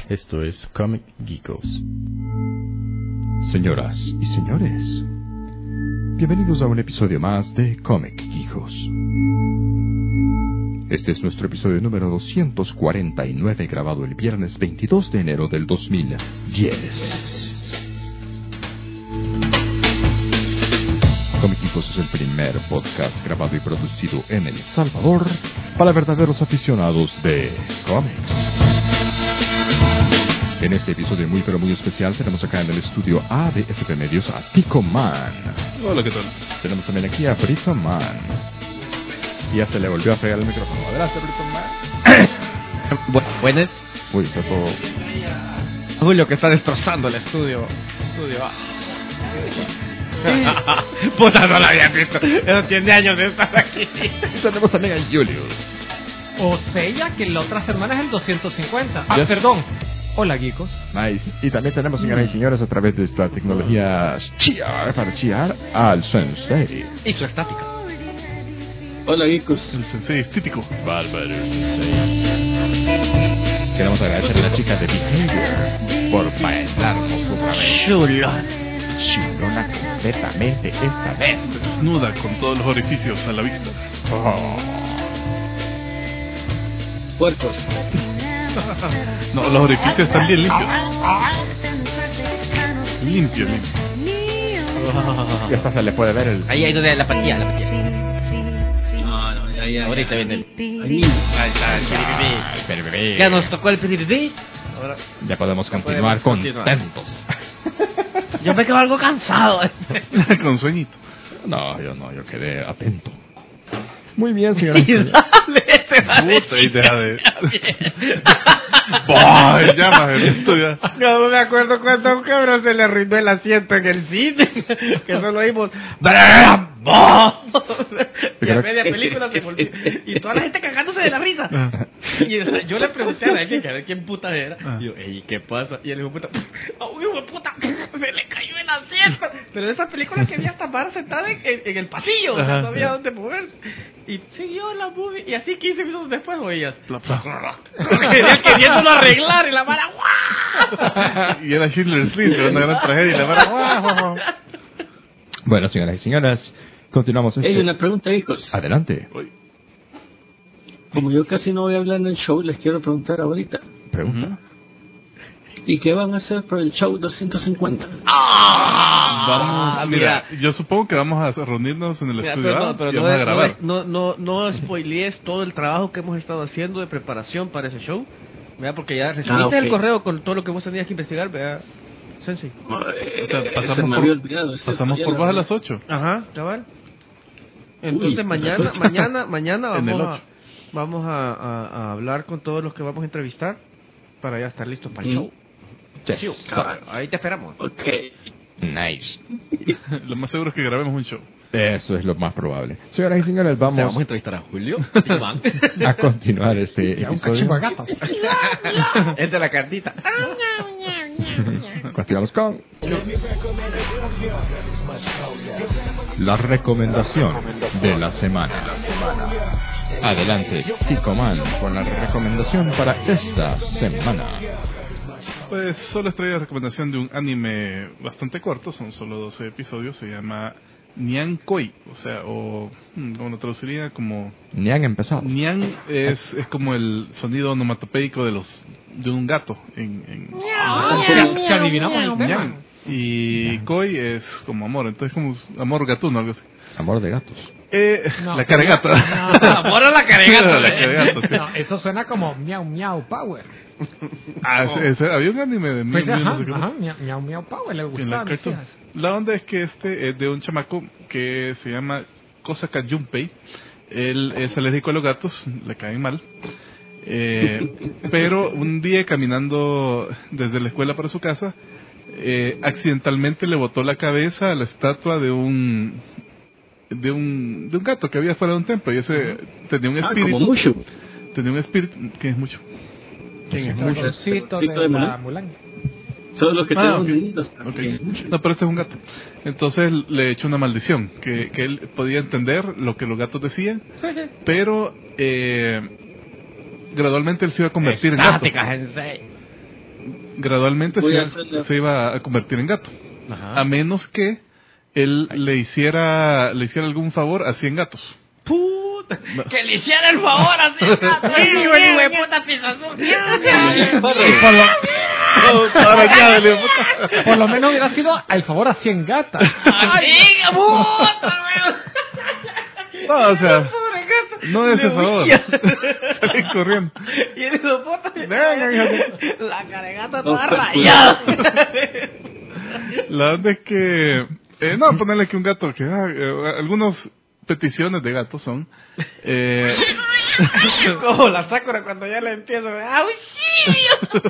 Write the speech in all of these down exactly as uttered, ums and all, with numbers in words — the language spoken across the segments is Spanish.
Esto es Comic Geekos. Señoras y señores, bienvenidos a un episodio más de Comic Geekos. Este es nuestro episodio número doscientos cuarenta y nueve, grabado el viernes veintidós de enero del dos mil diez. Comic Geekos es el primer podcast grabado y producido en El Salvador para verdaderos aficionados de cómics. En este episodio muy pero muy especial tenemos acá en el estudio A de S P Medios a Tico Man. Hola, ¿qué tal? Tenemos también aquí a Brito Man. Y ya se le volvió a fregar el micrófono. Adelante, Brito Man. Bu- Buenas. Uy, está todo... Julio que está destrozando el estudio. Estudio A. Puta, no la había visto. Eso tiene años de estar aquí. Tenemos también a Julius. O sea que la otra semana es el doscientos cincuenta. Ah, Yes. perdón. Hola, geekos. Nice. Y también tenemos, señoras y señores, a través de esta tecnología chiar, para chiar, al Sensei. Y su estática. Hola, geekos. El sensei estítico. Bárbaro Sensei. Queremos agradecer a la chica de Behavior por bailarnos otra vez. Chula. Chulona completamente esta vez. Desnuda con todos los orificios a la vista. Oh. Puercos. No, los orificios están bien limpios. Limpio, limpio. Y hasta se le puede ver el... Ahí, ahí donde la patilla, la patilla. No, no, ya, ya. Ahorita viene el... Ahí. Ahí está el piripipí. Ah, el piripipí. Ya nos tocó el piripipí. Ahora Ya podemos continuar podemos continuar. contentos. yo me quedo algo cansado. Con sueñito. No, yo no, yo quedé atento. Muy bien, señora. Y dale, te va a Puta, y decir. deja de... ¡Boy! Ya, más esto ya. No me acuerdo cuando a un cabrón se le arruinó el asiento en el cine. Que solo oímos ¡Bravo! Y a media película se volvió. Y toda la gente cagándose de la risa. Y yo le pregunté a la gente que a ver quién puta era. Y yo, ey, ¿qué pasa? Y él dijo, puta, ¡uy, hijo de puta! Se le cayó el asiento. Pero de esa película que había hasta para sentada en, en, en el pasillo. O sea, no había dónde moverse. Y siguió la movie. Y así quince minutos después oías. Queriéndolo arreglar. Y la mara, ¡guau! Y era Schindler's List, una gran tragedia. Y la verdad, guau, guau, guau. Bueno, señoras y señores, continuamos este... Hay una pregunta, geekos. Adelante. Como yo casi no voy a hablar en el show, les quiero preguntar ahorita. Pregunta. ¿Y qué van a hacer por el show doscientos cincuenta? Vamos, mira, yo supongo que vamos a reunirnos en el Mira, estudio pero A no, pero y no, vamos a grabar. no, no, no, no spoilees todo el trabajo que hemos estado haciendo de preparación para ese show. ¿Verdad? Porque ya recibiste Ah, ok. el correo con todo lo que vos tenías que investigar, ¿verdad? Sensei. Eh, pasamos se me por- había olvidado. es Pasamos cierto, por ya vos a la- las ocho. Ajá, cabal. Entonces Uy, mañana, las ocho. mañana, mañana En el vamos a, ocho. vamos a, a, a hablar con todos los que vamos a entrevistar para ya estar listos para el Mm. show. Yes. Sí, cabal. ahí te esperamos. Ok. Nice. Lo más seguro es que grabemos un show. Eso es lo más probable. Señoras y señores, O sea, vamos vamos a entrevistar a Julio. a continuar este Ya, un cachimbo de episodio. gatos. Es de la cartita. Continuamos con... La recomendación de la semana. Adelante, Tico Man, con la recomendación para esta semana. Pues solo les traigo la recomendación de un anime bastante corto, son solo doce episodios, se llama Nyan Koi, o sea, o hmm, como lo traduciría como Ni han empezado. Nyan es, es como el sonido onomatopeico de los de un gato en, en Si adivinamos el tema. Nyan. Y Koi es como amor, entonces como amor gatuno, algo así. Amor de gatos. Eh, No, la sí. cara de gato. Amor a la carega. La cara de gato, sí. No, eso suena como miau miau power. Ah, ese- ese- había un anime de mil, Pues mil, ajá, no sé qué. ajá, miau miau, miau power le En la gustaba a mis cartoon. hijas. La onda es que este es de un chamaco que se llama Kosaka Junpei. Él es alérgico a los gatos, le caen mal. Eh, pero un día caminando desde la escuela para su casa, eh, accidentalmente le botó la cabeza a la estatua de un de un de un gato que había fuera de un templo y ese tenía un Ah, espíritu. como Mushu. Tenía un espíritu que es mucho. ¿Quién es Mucho. Dragoncito Dragoncito de de la Mulan. Mulan? Son los que Ah, tenemos ok. deditos. Ok. No, pero este es un gato. Entonces le echó una maldición, que, que él podía entender lo que los gatos decían, pero eh, gradualmente él se iba a convertir en gato. Estática, Sensei. gradualmente Voy se, a hacerle- se iba a convertir en gato. Ajá. A menos que él le hiciera le hiciera algún favor a cien gatos. Puta, que le hiciera el favor así. Sí, güey, hijo de puta pisazón. Por lo, Ahora ya, le digo, puta. por lo menos hubiera sido al favor a cien gatas. Así, puta, güey. No, o sea, Pobre gato. no de ese Le favor. huía. Salí corriendo. Y él hizo puta. Venga, hijo de- La cara de gata No, toda pues, rayada. La verdad es que eh, no, ponerle que un gato que ah, eh, algunos peticiones de gatos son eh, Como la Sakura cuando ya le empiezo. ¡Auxilio!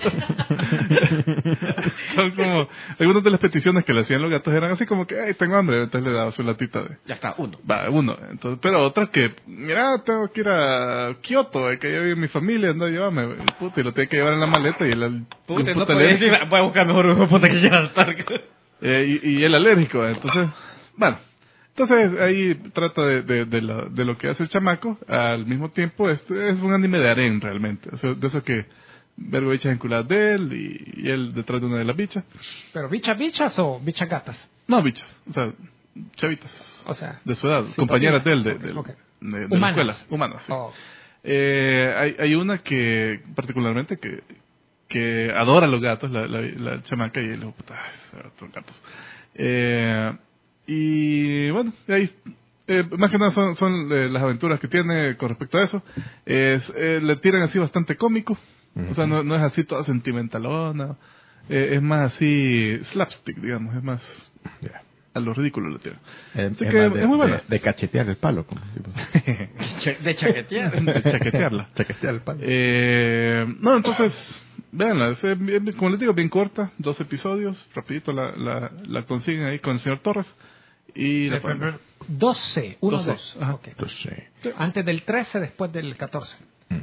son como algunas de las peticiones que le hacían los gatos eran así como que ay, tengo hambre, entonces le daba su latita de Ya está, uno. va, uno, entonces, pero otras que mira, tengo que ir a Kioto, eh, que ya vive mi familia, anda, llévame, puta, y lo tiene que llevar en la maleta y el Puta, el no puta puede alérgico, decir, voy a buscar mejor un puta que quiera estar. eh, y, y el alérgico, entonces, bueno, entonces ahí trata de, de, de, lo, de lo que hace el chamaco, al mismo tiempo es, es un anime de harén realmente, o sea, de eso que vergo bichas enculadas de él y, y él detrás de una de las bichas, ¿Pero bichas bichas o bichas gatas? no bichas, o sea, chavitas O sea, de su edad, sí, compañeras de él, de, ok, de, ok. de- de la Humanas. escuela, humanas, sí. oh, Eh, hay, hay una que, particularmente, que, que adora a los gatos, la, la, la chamaca, y luego, puta, estos gatos. Eh, y bueno, ahí, eh, más que nada son, son eh, las aventuras que tiene con respecto a eso. Es, eh, le tiran así bastante cómico, o sea, no, no es así toda sentimentalona, eh, es más así slapstick, digamos, es más a lo ridículo le tiran. Es, Así es que más de, es muy buena. de- de cachetear el palo, como decimos. De chaquetear. De chaquetearla. Chaquetear el palo. Eh, no, entonces, véanla, es, eh, bien- como les digo, bien corta, dos episodios, rapidito la, la, la consiguen ahí con el señor Torres y la pueden ver. doce, uno, doce, dos. ajá. Ok. Entonces, Antes del trece, después del catorce.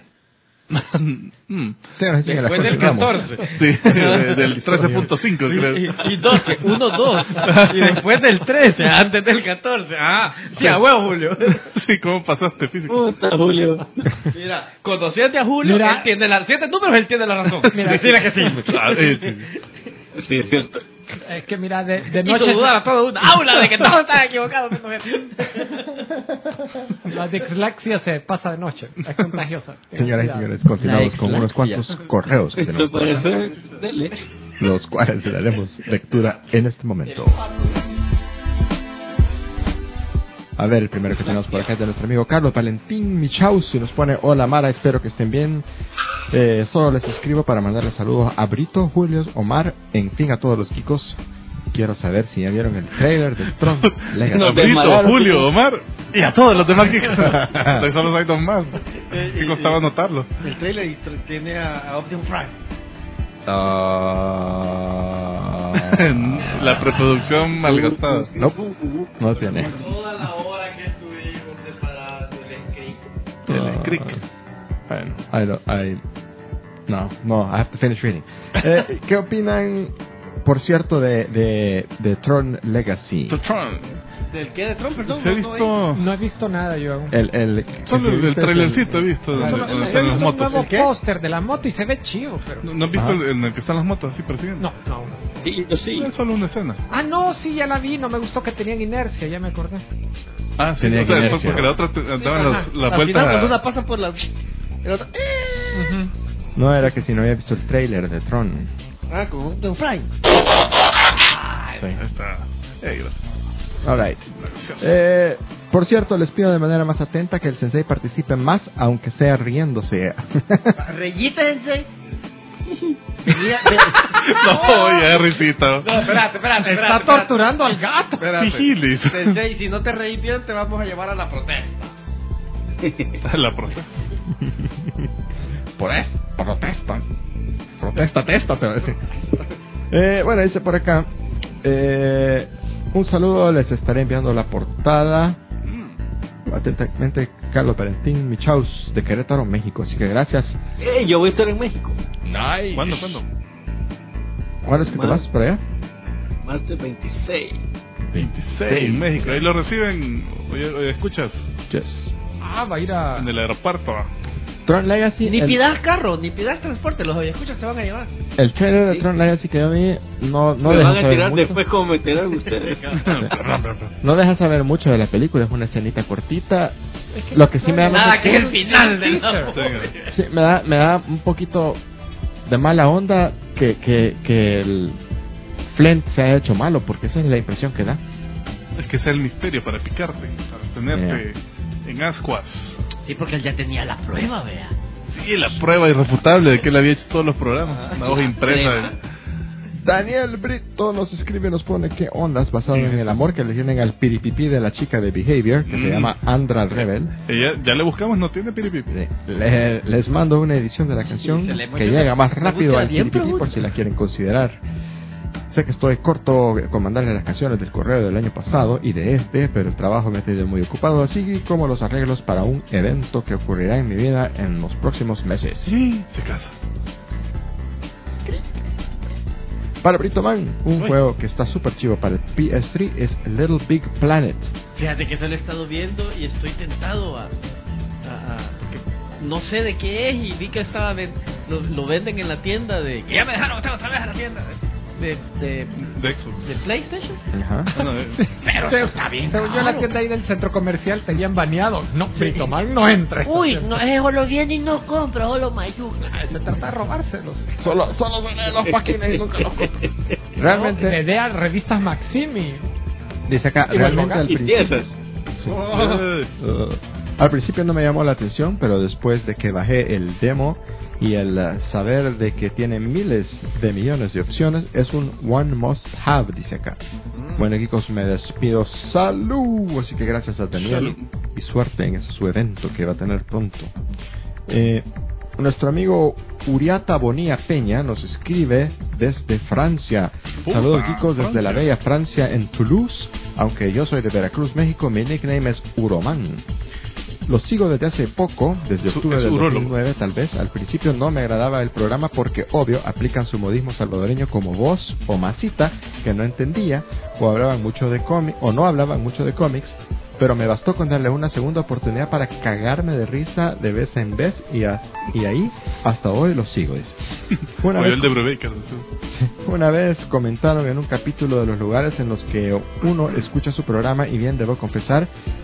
Mm, señoras y señores, Después del continuamos. catorce. sí, de- del trece punto cinco creo. Y, y doce, uno, dos. Y después del trece, antes del catorce. Ah, sí, a huevo, Julio. Sí, ¿cómo pasaste físico? Puta, Julio. Mira, conociendo a Julio, Mira. él tiene la, siete números, él tiene la razón. Mira. Decirle que sí. Ah, eh, sí, sí. Sí, es cierto. Es que mira, de, de Y tu noche dudar a todo una aula de que todos están equivocados. la dislexia se pasa de noche. Es contagiosa. Señoras y Cuidado. señores, continuamos con unos cuantos correos que Eso tenemos por acá, parece de leche. los cuales le daremos lectura en este momento. A ver, el primero que tenemos por acá es de nuestro amigo Carlos Valentín Michaus y nos pone: hola Mara, espero que estén bien. Eh, solo les escribo para mandarles saludos a Brito, Julio, Omar, en fin a todos los chicos. Quiero saber si ya vieron el trailer del Tron Legacy. No, de Brito, malo. Julio, Omar y a todos los demás que Entonces solo hay dos más. Me costaba anotarlo. El trailer tiene a, a Optimus Prime. Ah, La preproducción malgastada. no, no tiene. Toda la hora que estuvimos preparando el script. El Crick. Bueno, I don't, I, no, no, I have to finish reading. Eh, ¿Qué opinan, por cierto, de, de, de Tron Legacy? The Tron. ¿Del qué de Trump, perdón? Se ha No, no, visto. No he visto nada yo aún. El, el, Solo el, el trailercito he visto. Solo- donde- donde he están las visto un motos. nuevo ¿El qué? póster de la moto y se ve chido, pero... ¿No, no has visto Ajá. el, en el que están las motos así persiguiendo? No, no. Sí, yo sí. Es solo una escena. Ah, no, sí, ya la vi. No me gustó que tenían inercia, ya me acordé. Ah, sí, Tenía o sea, inercia. pues porque la otra te- daban Ajá. las, las Al vueltas final, cuando a... una pasa por la... El otro... Ujú. No, era que si no había visto el trailer de Tron. Ah, con Optimus Prime. Ahí está. Eh, gracias. Alright. Gracias. Eh, por cierto, les pido de manera más atenta que el sensei participe más, aunque sea riéndose. Reyítense. No, ya, risita. No, espérate, espérate, Está torturando al gato. Sigilis. Sensei, si no te reís bien, te vamos a llevar a la protesta. La prota. Por eso, protesta. Protesta, testa, te voy a decir. Eh, bueno, dice por acá. Eh, un saludo, les estaré enviando la portada. Atentamente, Carlos Valentín Michaus, de Querétaro, México. Así que gracias. Eh, yo voy a estar en México. Nice. ¿Cuándo, cuándo? ¿Cuándo es que te Mar- vas para allá? Martes veintiséis. veintiséis en México. Ahí lo reciben. Oye, oye, ¿escuchas? Yes. Ah, va a ir a... En el aeropuerto. Tron Legacy... Ni el, pidas carro, ni pidas transporte, los escuchas te van a llevar. el trailer de Tron Legacy que yo vi no, no Me deja van a saber tirar mucho. después como me tiraron ustedes. No deja saber mucho de la película, es una escenita cortita. Lo que sí me da... Nada que es el final del Sí, me da, me da un poquito de mala onda que, que, que el Flint se haya hecho malo, porque esa es la impresión que da. Es que sea el misterio para picarte, para tenerte en ascuas. Sí, porque él ya tenía la prueba, vea. Sí, la prueba irrefutable de que él había hecho todos los programas. Una hoja impresa. de- Daniel Brito nos escribe, nos pone qué ondas basado en el amor que le tienen al piripipí de la chica de Behavior, que se Mm. llama Andra Rebel. Ella, ya le buscamos, no tiene piripipi. Le- les mando una edición de la canción Se le que muestra- llega más le rápido gusta al bien, piripipí pero- por si la quieren considerar. Sé que estoy corto con mandarle las canciones del correo del año pasado y de este, pero el trabajo me ha tenido muy ocupado, así como los arreglos para un evento que ocurrirá en mi vida en los próximos meses. Sí, se casa. Para Brito Man, un Uy. juego que está súper chivo para el P S tres es Little Big Planet. Fíjate que eso lo he estado viendo y estoy tentado a... a- a- porque no sé de qué es y vi que estaba ven- lo, lo venden en la tienda de... Que ya me dejaron otra, otra vez a la tienda. De, de, De Xbox. de PlayStation. Ajá. Bueno, eh, Pero Se- está bien Según yo, la caro. tienda ahí del centro comercial tenían baneado. No, Brito Man no entra. a esta Uy, tienda. no, eh, solo viene y no compra, solo mayuca. Ah, Se trata de robárselos. Solo, solo son los páginas y nunca los compro. Le Realmente, dé a revistas Maximi. dice acá, Y realmente al Y principio... piezas. Sí. eh, Uh, al principio no me llamó la atención, pero después de que bajé el demo y el uh, saber de que tiene miles de millones de opciones, es un one must have, dice acá. Bueno, chicos, me despido. ¡Salud! Así que gracias a Daniel y suerte en ese su evento que va a tener pronto. Eh, nuestro amigo Uriata Bonilla Peña nos escribe desde Francia. Puta, Saludos, chicos, desde Francia. la bella Francia en Toulouse. Aunque yo soy de Veracruz, México, mi nickname es Uroman. Los sigo desde hace poco, desde Su- octubre es del urólogo. dos mil nueve tal vez. Al principio no me agradaba el programa porque, obvio, aplican su modismo salvadoreño como voz o masita, que no entendía, o hablaban mucho de cómics, o no hablaban mucho de cómics, pero me bastó con darle una segunda oportunidad para cagarme de risa de vez en vez, y, a- y ahí, hasta hoy lo sigo. Dice. Una o vez el de Brubaker. sí. una vez comentaron en un capítulo de los lugares en los que uno escucha su programa, y bien debo confesar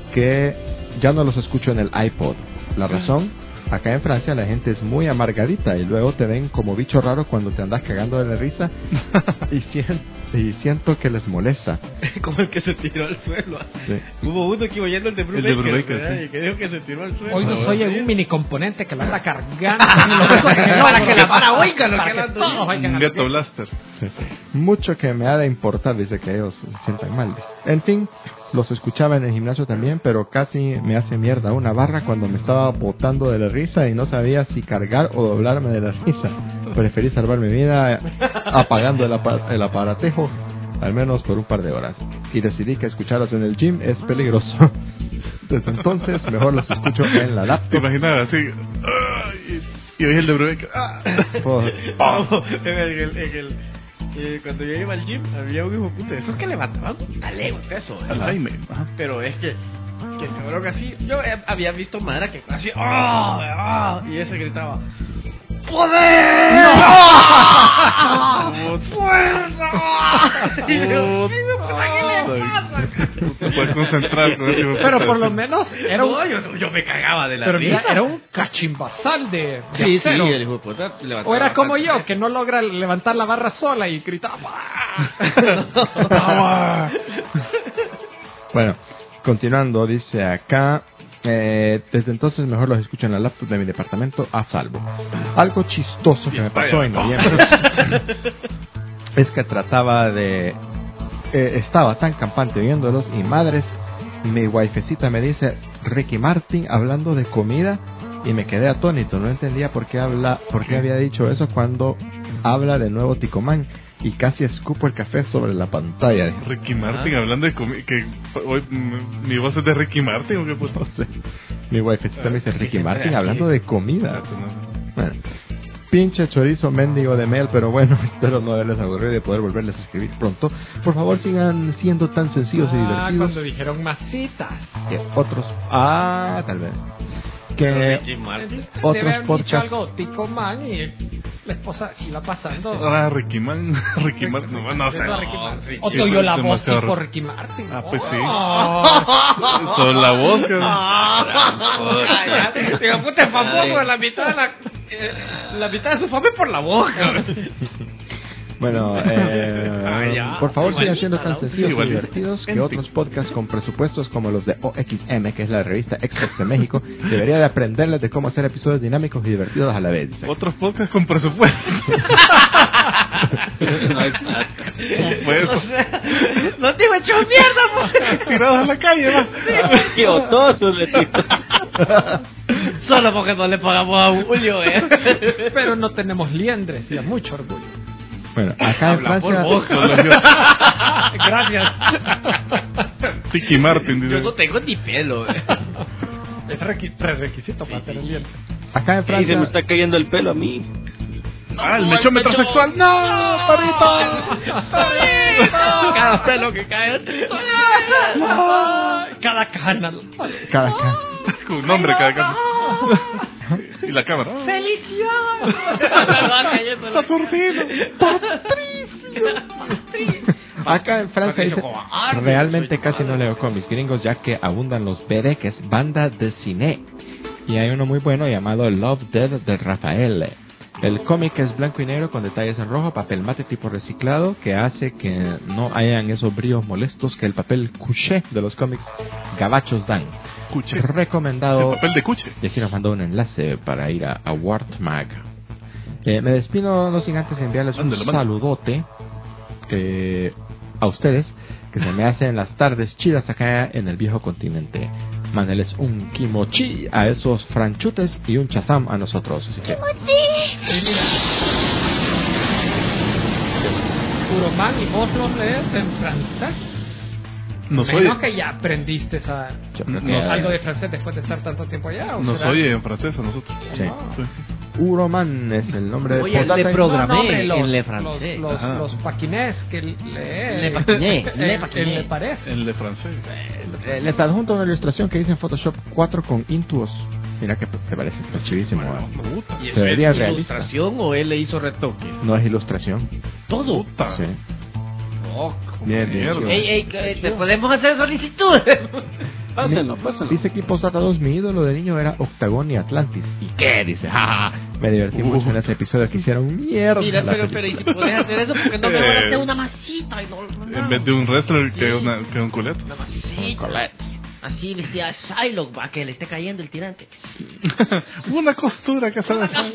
que ya no los escucho en el iPod. La razón, acá en Francia la gente es muy amargadita y luego te ven como bicho raro cuando te andas cagando de la risa y, sien- y siento que les molesta. Como el que se tiró al suelo. Sí. Hubo uno que iba oyendo el de El de Brubaker, Brubaker, ¿verdad? sí. Y que dijo que se tiró al suelo. Hoy nos Ah, oye sí. un mini componente que lo anda cargando. para que la para oigan lo que Para anda que todos oigan Un a lo Ghetto que- Blaster. Sí. Mucho que me ha de importar, dice que ellos se sientan mal. En fin, los escuchaba en el gimnasio también, pero casi me hace mierda una barra cuando me estaba botando de la risa y no sabía si cargar o doblarme de la risa. Preferí salvar mi vida apagando el, apa- el aparatejo, al menos por un par de horas. Y decidí que escucharlos en el gym es peligroso. Desde entonces, mejor los escucho en la ¿Te laptop. imaginas así? ah, y, y oí el de Brubaker. Ah. Por- Vamos, en el, en el, en el- eh, cuando yo iba al gym, había un hijo puta de esos que levantaban dale un peso. Al Jaime. Ajá. Pero es que, que cabrón así, yo eh, había visto Mara que así, ¡ah! ¡ah! Y ese gritaba, ¡poder! ¡Fuerza! Y yo, ¿qué le pasa? No te puedes concentrar con ese hijo de Pero puta. por lo menos era un, No, yo, yo me cagaba de la pero mira, risa. era un cachimbasal de, de Sí, sí, acero. el hijo de puta levantaba O era como bastante yo, peso. que no logra levantar la barra sola y gritaba. Bueno, continuando, dice acá, eh, desde entonces mejor los escucho en la laptop de mi departamento a salvo. Algo chistoso que me pasó en noviembre es que trataba de... eh, estaba tan campante viéndolos y madres, mi wifecita me dice Ricky Martin hablando de comida y me quedé atónito, no entendía por qué habla, por qué había dicho eso cuando habla de nuevo Ticomán y casi escupo el café sobre la pantalla. Ricky Martin hablando de comida. Que hoy mm, mi voz es de Ricky Martin o qué puto. No sé. Mi wifecita me dice Ricky Martin hablando de comida. No. Bueno, pinche chorizo mendigo de mail, pero bueno, espero no haberles aburrido y de poder volverles a escribir pronto. Por favor, sigan siendo tan sencillos y Ah, divertidos cuando dijeron masitas. que otros. Ah, tal vez. que Ricky Martin. otros Debe haber dicho podcasts. algo, Tico Man, y la esposa iba pasando. Ah, Ricky Man. Ricky Martin. No, no sé. Era Ricky Martin. Ricky O te oyó la Martin voz demasiado tipo raro. Ricky Martin. Ah, pues sí. Oh. Son la voz, que... Digo, puta, es famoso, la mitad de la, eh, la mitad de su fama es por la boca. Bueno, eh, Ah, ya. por favor sigan Igualita, siendo tan ¿no? sencillos y Igualita. divertidos que En fin. otros podcasts con presupuestos como los de O X M, que es la revista Xbox de México, debería de aprenderles de cómo hacer episodios dinámicos y divertidos a la vez. Otros podcasts con presupuesto. No hay plata. Pues, No te iba a echar mierda, pues. tirados a la calle, va. Qué otoso le digo. Solo porque no le pagamos a Julio, eh. Pero no tenemos liendres y a mucho orgullo. Bueno, acá en Habla por Francia, vos. Solo yo. Gracias. Ricky Martin, Yo dice. no tengo ni pelo, eh. Es requi- prerequisito para hacer el liendre. acá en Y se me Francia, está cayendo el pelo a mí. Ah, el mechón metrosexual. ¡No! ¡Torito! Cada pelo que cae. Cada canal. cada, cada- Con un nombre cada cámara. Y la cámara. Saturnino. acá en Francia dice, Patricio, realmente casi no leo cómics gringos ya que abundan los B D, que es banda de cine. Y hay uno muy bueno llamado Love Dead de Rafael. El cómic es blanco y negro con detalles en rojo, papel mate tipo reciclado que hace que no hayan esos brillos molestos que el papel couché de los cómics gabachos dan. Cuche. El Recomendado. papel de cuche. Y aquí nos mandó un enlace para ir a, a Wartmag. Eh, me despido no sin antes enviarles un Mándelo, mándelo. saludote eh, a ustedes que se me hacen las tardes chidas acá en el viejo continente. Mándeles un kimochi a esos franchutes y un chazam a nosotros. Así que Uroman, ¿y vos los lees en francés? No soy, Menos que ya aprendiste esa, yo creo no que- algo de francés después de estar tanto tiempo allá. ¿o no será? soy en francés a nosotros. Sí. No. Sí. Uroman es el nombre de Oye, postdata. le programé No, no, hombre, los, en le los, francés. los, Ajá. los paquinés que lee. Le paquiné, le el- paquiné. el le parece. En le francés. Eh, les adjunto una ilustración que hice en Photoshop cuatro con Intuos. Mira que te parece, está chivísimo. ¿eh? Puta. ¿Y Se eso vería es realista. ilustración o él le hizo retoques? No es ilustración. Todo. Puta. Sí. Loco. Bien, bien. Mierda. chido. Ey, ey, que- ¿te podemos hacer solicitud? Pásenlo, Mi- pásenlo. Dice aquí Postdata dos, mi ídolo de niño era Octagon y Atlantis. ¿Y qué? Dice, jaja. Me divertí Uh. mucho en ese episodio que hicieron mierda. Mira, la pero, pero, ¿y película. si puedes hacer eso? Porque no me Eh. van a hacer una masita y no, no, En vez de un wrestler Sí. que, una, que un culeto. una masita. Así le esté a Shylock para que le esté cayendo el tirante. Una costura que sale así.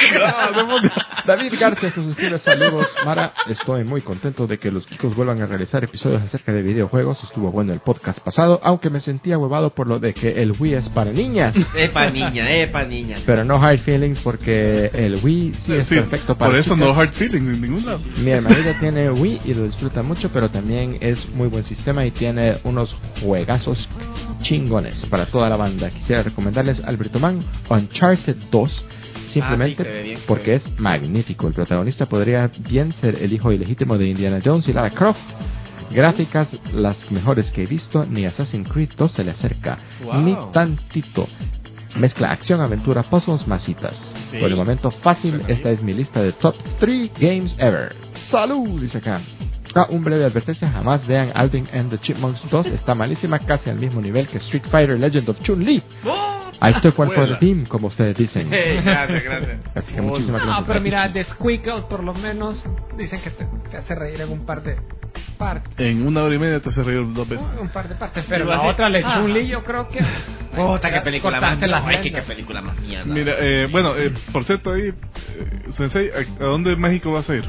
David Garces nos escribe saludos. Mara, estoy muy contento de que los chicos vuelvan a realizar episodios acerca de videojuegos. Estuvo bueno el podcast pasado, aunque me sentía huevado por lo de que el Wii es para niñas. Epa niña, epa niña. Pero no hard feelings porque el Wii sí es Sí, perfecto para por eso chicas. no hard feeling en ningún lado. Mi hermanita tiene Wii y lo disfruta mucho, pero también es muy buen sistema y tiene unos juegazos chingones para toda la banda. Quisiera recomendarles al Britoman Uncharted dos, simplemente Ah, sí, se ve bien, se porque ve es magnífico. El protagonista podría bien ser el hijo ilegítimo de Indiana Jones y Lara Croft. Gráficas las mejores que he visto, ni Assassin's Creed dos se le acerca, Wow. ni tantito. Mezcla acción, aventura, puzzles, masitas. Sí. Por el momento fácil, esta es mi lista de top tres games ever. ¡Salud! Dice acá. Ah, un breve advertencia, jamás vean Alvin and the Chipmunks dos, está malísima, casi al mismo nivel que Street Fighter Legend of Chun-Li. I took one for the team, como ustedes dicen. Eh, gracias, gracias. Así que muchísimas No, gracias. pero mira, de Squeakle por lo menos dicen que te, te hace reír en un par de partes. En una hora y media te hace reír dos veces. Un par de partes, pero Igual la de- otra le Ah. Chun-Li yo creo que... Puta, qué película más. Cortaste las No, es que qué vendas. película más mierda. Mira, eh, bueno, eh, por cierto ahí, eh, Sensei, ¿a, a dónde en México vas a ir?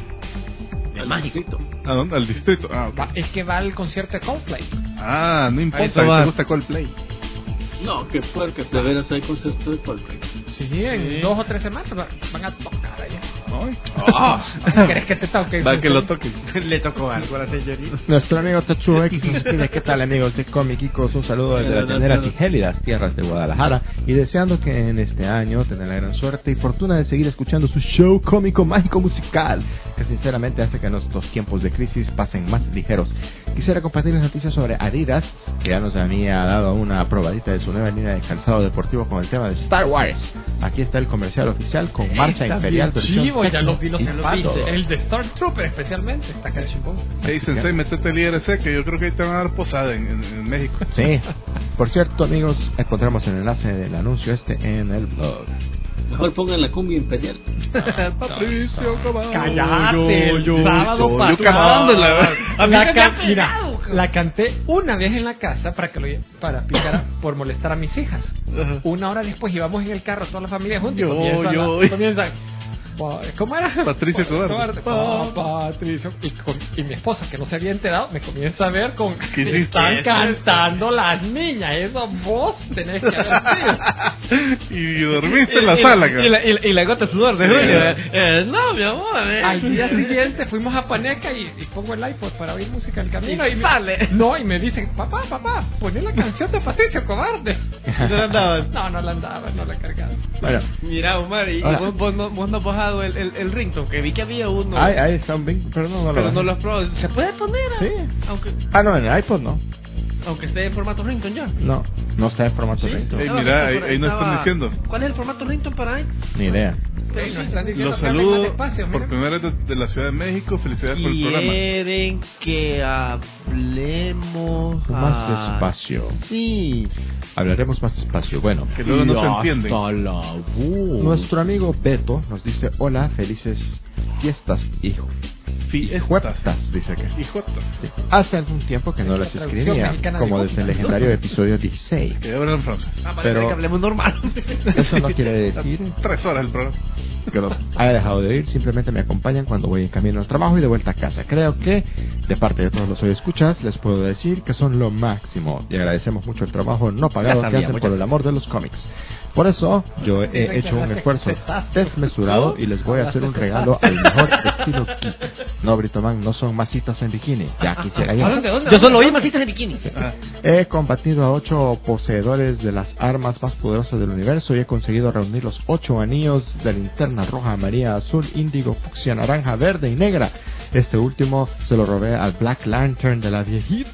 El mágico. ¿A dónde? Al distrito. Ah, ok. Va- es que va al concierto de Coldplay. Ah, no Ahí importa, está, que va. te gusta Coldplay. No, que puercas, de veras hay concierto de Coldplay. Sí, en dos o tres semanas va- van a tocar allá. Ay. Oh, ¿querés que te toque? Va que lo toque. Le tocó algo a la señorita. Nuestro amigo Tachu X nos pide: ¿qué tal, amigos de Comicicos? Un saludo desde las llaneras y gélidas tierras de Guadalajara, y deseando que en este año tengan la gran suerte y fortuna de seguir escuchando su show cómico, mágico, musical, que sinceramente hace que nuestros tiempos de crisis pasen más ligeros. Quisiera compartirles noticias sobre Adidas, que ya nos había dado una probadita de su nueva línea de calzado deportivo con el tema de Star Wars. Aquí está el comercial oficial con marcha Está imperial, bien versión chivo, ya techno lo vi, lo y sé, lo pato. vi. El de Star Trooper especialmente, está acá chingón. Hey, Sensei, metete el I R C, que yo creo que ahí te van a dar posada en, en, en México. Sí. Por cierto, amigos, encontramos el enlace del anuncio este en el blog. Mejor pongan la cumbia imperial. Patricio Caballo. Cállate, el sábado yo pasado. cantándola. A mí La me can- había mira, la canté una vez en la casa para que lo para picar por molestar a mis hijas. Ajá. Una hora después íbamos en el carro toda la familia juntos y Yo, comienza, yo. la- comienza pa- ¿cómo era? Patricio Cobarde. Pa- Patricio y, con- y mi esposa, que no se había enterado, me comienza a ver con ¿Qué hiciste? están cantando las niñas, eso vos tenés que haber sido. Y dormiste en la sala, Y, cabrón. la, y, la- y la gota de sudor de Julio. eh, eh, no, mi amor. eh. Al día siguiente fuimos a Paneca y, y pongo el iPod para oír música en el camino y, Y me- sale. no, y me dicen, papá, papá, poné la canción de Patricio Cobarde. ¿No la andaban? No, no la andaba, no la cargaba. Bueno, Mira, Omar, y, y Hola. vos, vos no, vos no has bajado el, el, el ringtone, que vi que había uno. ahí, ahí está un link, pero no, no lo pero no bajé. lo has probado. ¿Se puede poner? Sí. Aunque, Ah, no, en el iPod no. aunque esté en formato ringtone ya. No, no está en formato Sí. ringtone. Ey, Estaba- mira, ahí, estaba- ahí nos están diciendo. ¿Cuál es el formato ringtone para ahí? Ni idea. Sí, nos están diciendo Los que hablen más saludo despacio, por mira. primera vez de, de la Ciudad de México. Felicidades por el programa. Quieren que hablemos Más a- despacio. Sí. Hablaremos más despacio. Bueno, Que luego no y se entienden. hasta la voz. Nuestro amigo Beto nos dice: hola, felices fiestas, hijo. Fiestas. Fiestas, dice que. Hijotas. Sí. Hace algún tiempo que no las Traducción escribía, mexicana de como Costa. desde el legendario episodio dieciséis. Que hablan francés. Ah, parece Pero- que hablemos normal. Eso no quiere decir Tres horas el programa. que los haya dejado de oír, simplemente me acompañan cuando voy en camino al trabajo y de vuelta a casa. Creo que, de parte de todos los hoy escuchas, les puedo decir que son lo máximo y agradecemos mucho el trabajo no pagado que sabíamos, hacen ya por el amor de los cómics. Por eso, yo he hecho un esfuerzo desmesurado y les voy a hacer un regalo al mejor estilo Kik. No, Britoman, no son masitas en bikini. Ya quisiera yo. ¿A dónde, dónde? Yo solo oí masitas de bikini. Ah, He combatido a ocho poseedores de las armas más poderosas del universo y he conseguido reunir los ocho anillos de linterna roja, amarilla, azul, índigo, fucsia, naranja, verde y negra. Este último se lo robé al Black Lantern de la viejita.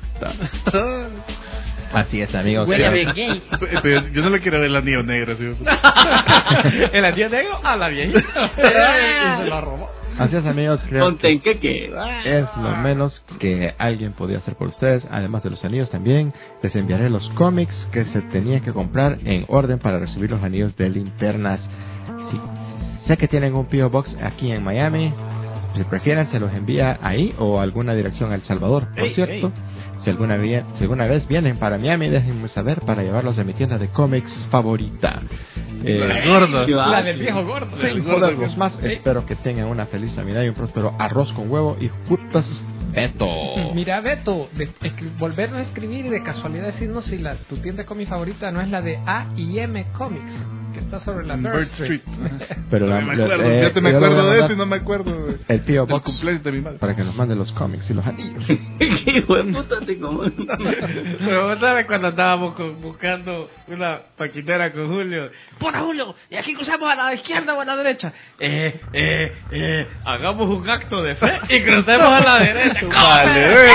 Así es, amigos. Huele a Creo- bien gay. Pe- pero yo no le quiero ver el anillo negro. ¿Sí? El anillo negro a la viejita. Y se lo robó. Así es, amigos. Creo Conten que que que. es lo menos que alguien podía hacer por ustedes. Además de los anillos también, les enviaré los cómics que se tenía que comprar en orden para recibir los anillos de linternas. Sí. Sé que tienen un P O Box aquí en Miami. Si prefieren, se los envía ahí o alguna dirección a El Salvador. Por Ey, cierto, si alguna, vi- si alguna vez vienen para Miami, déjenme saber para llevarlos a mi tienda de cómics favorita. Eh, Gordo. ¿Qué va? La del viejo gordo. sin joderlos más, espero que tengan una feliz Navidad y un próspero arroz con huevo y putas Beto. Mira, Beto, de, escri- volvernos a escribir y de casualidad decirnos si la, tu tienda de cómics favorita no es la de A y M Comics, que está sobre la En Bird Bird Street. Street. Pero No la- me acuerdo, eh, yo te me yo le voy a acuerdo de mandar eso y no me acuerdo de- el P O del Box cumpleaños de mi madre. para que nos manden los cómics y los anillos. ¿Qué hijo de puta te como? Pero vos sabes cuando estábamos con- buscando una paquitera con Julio. ¡Pura Julio! ¿Y aquí cruzamos a la izquierda o a la derecha? Eh, eh, eh, hagamos un acto de fe y crucemos a la derecha. Vale, güey.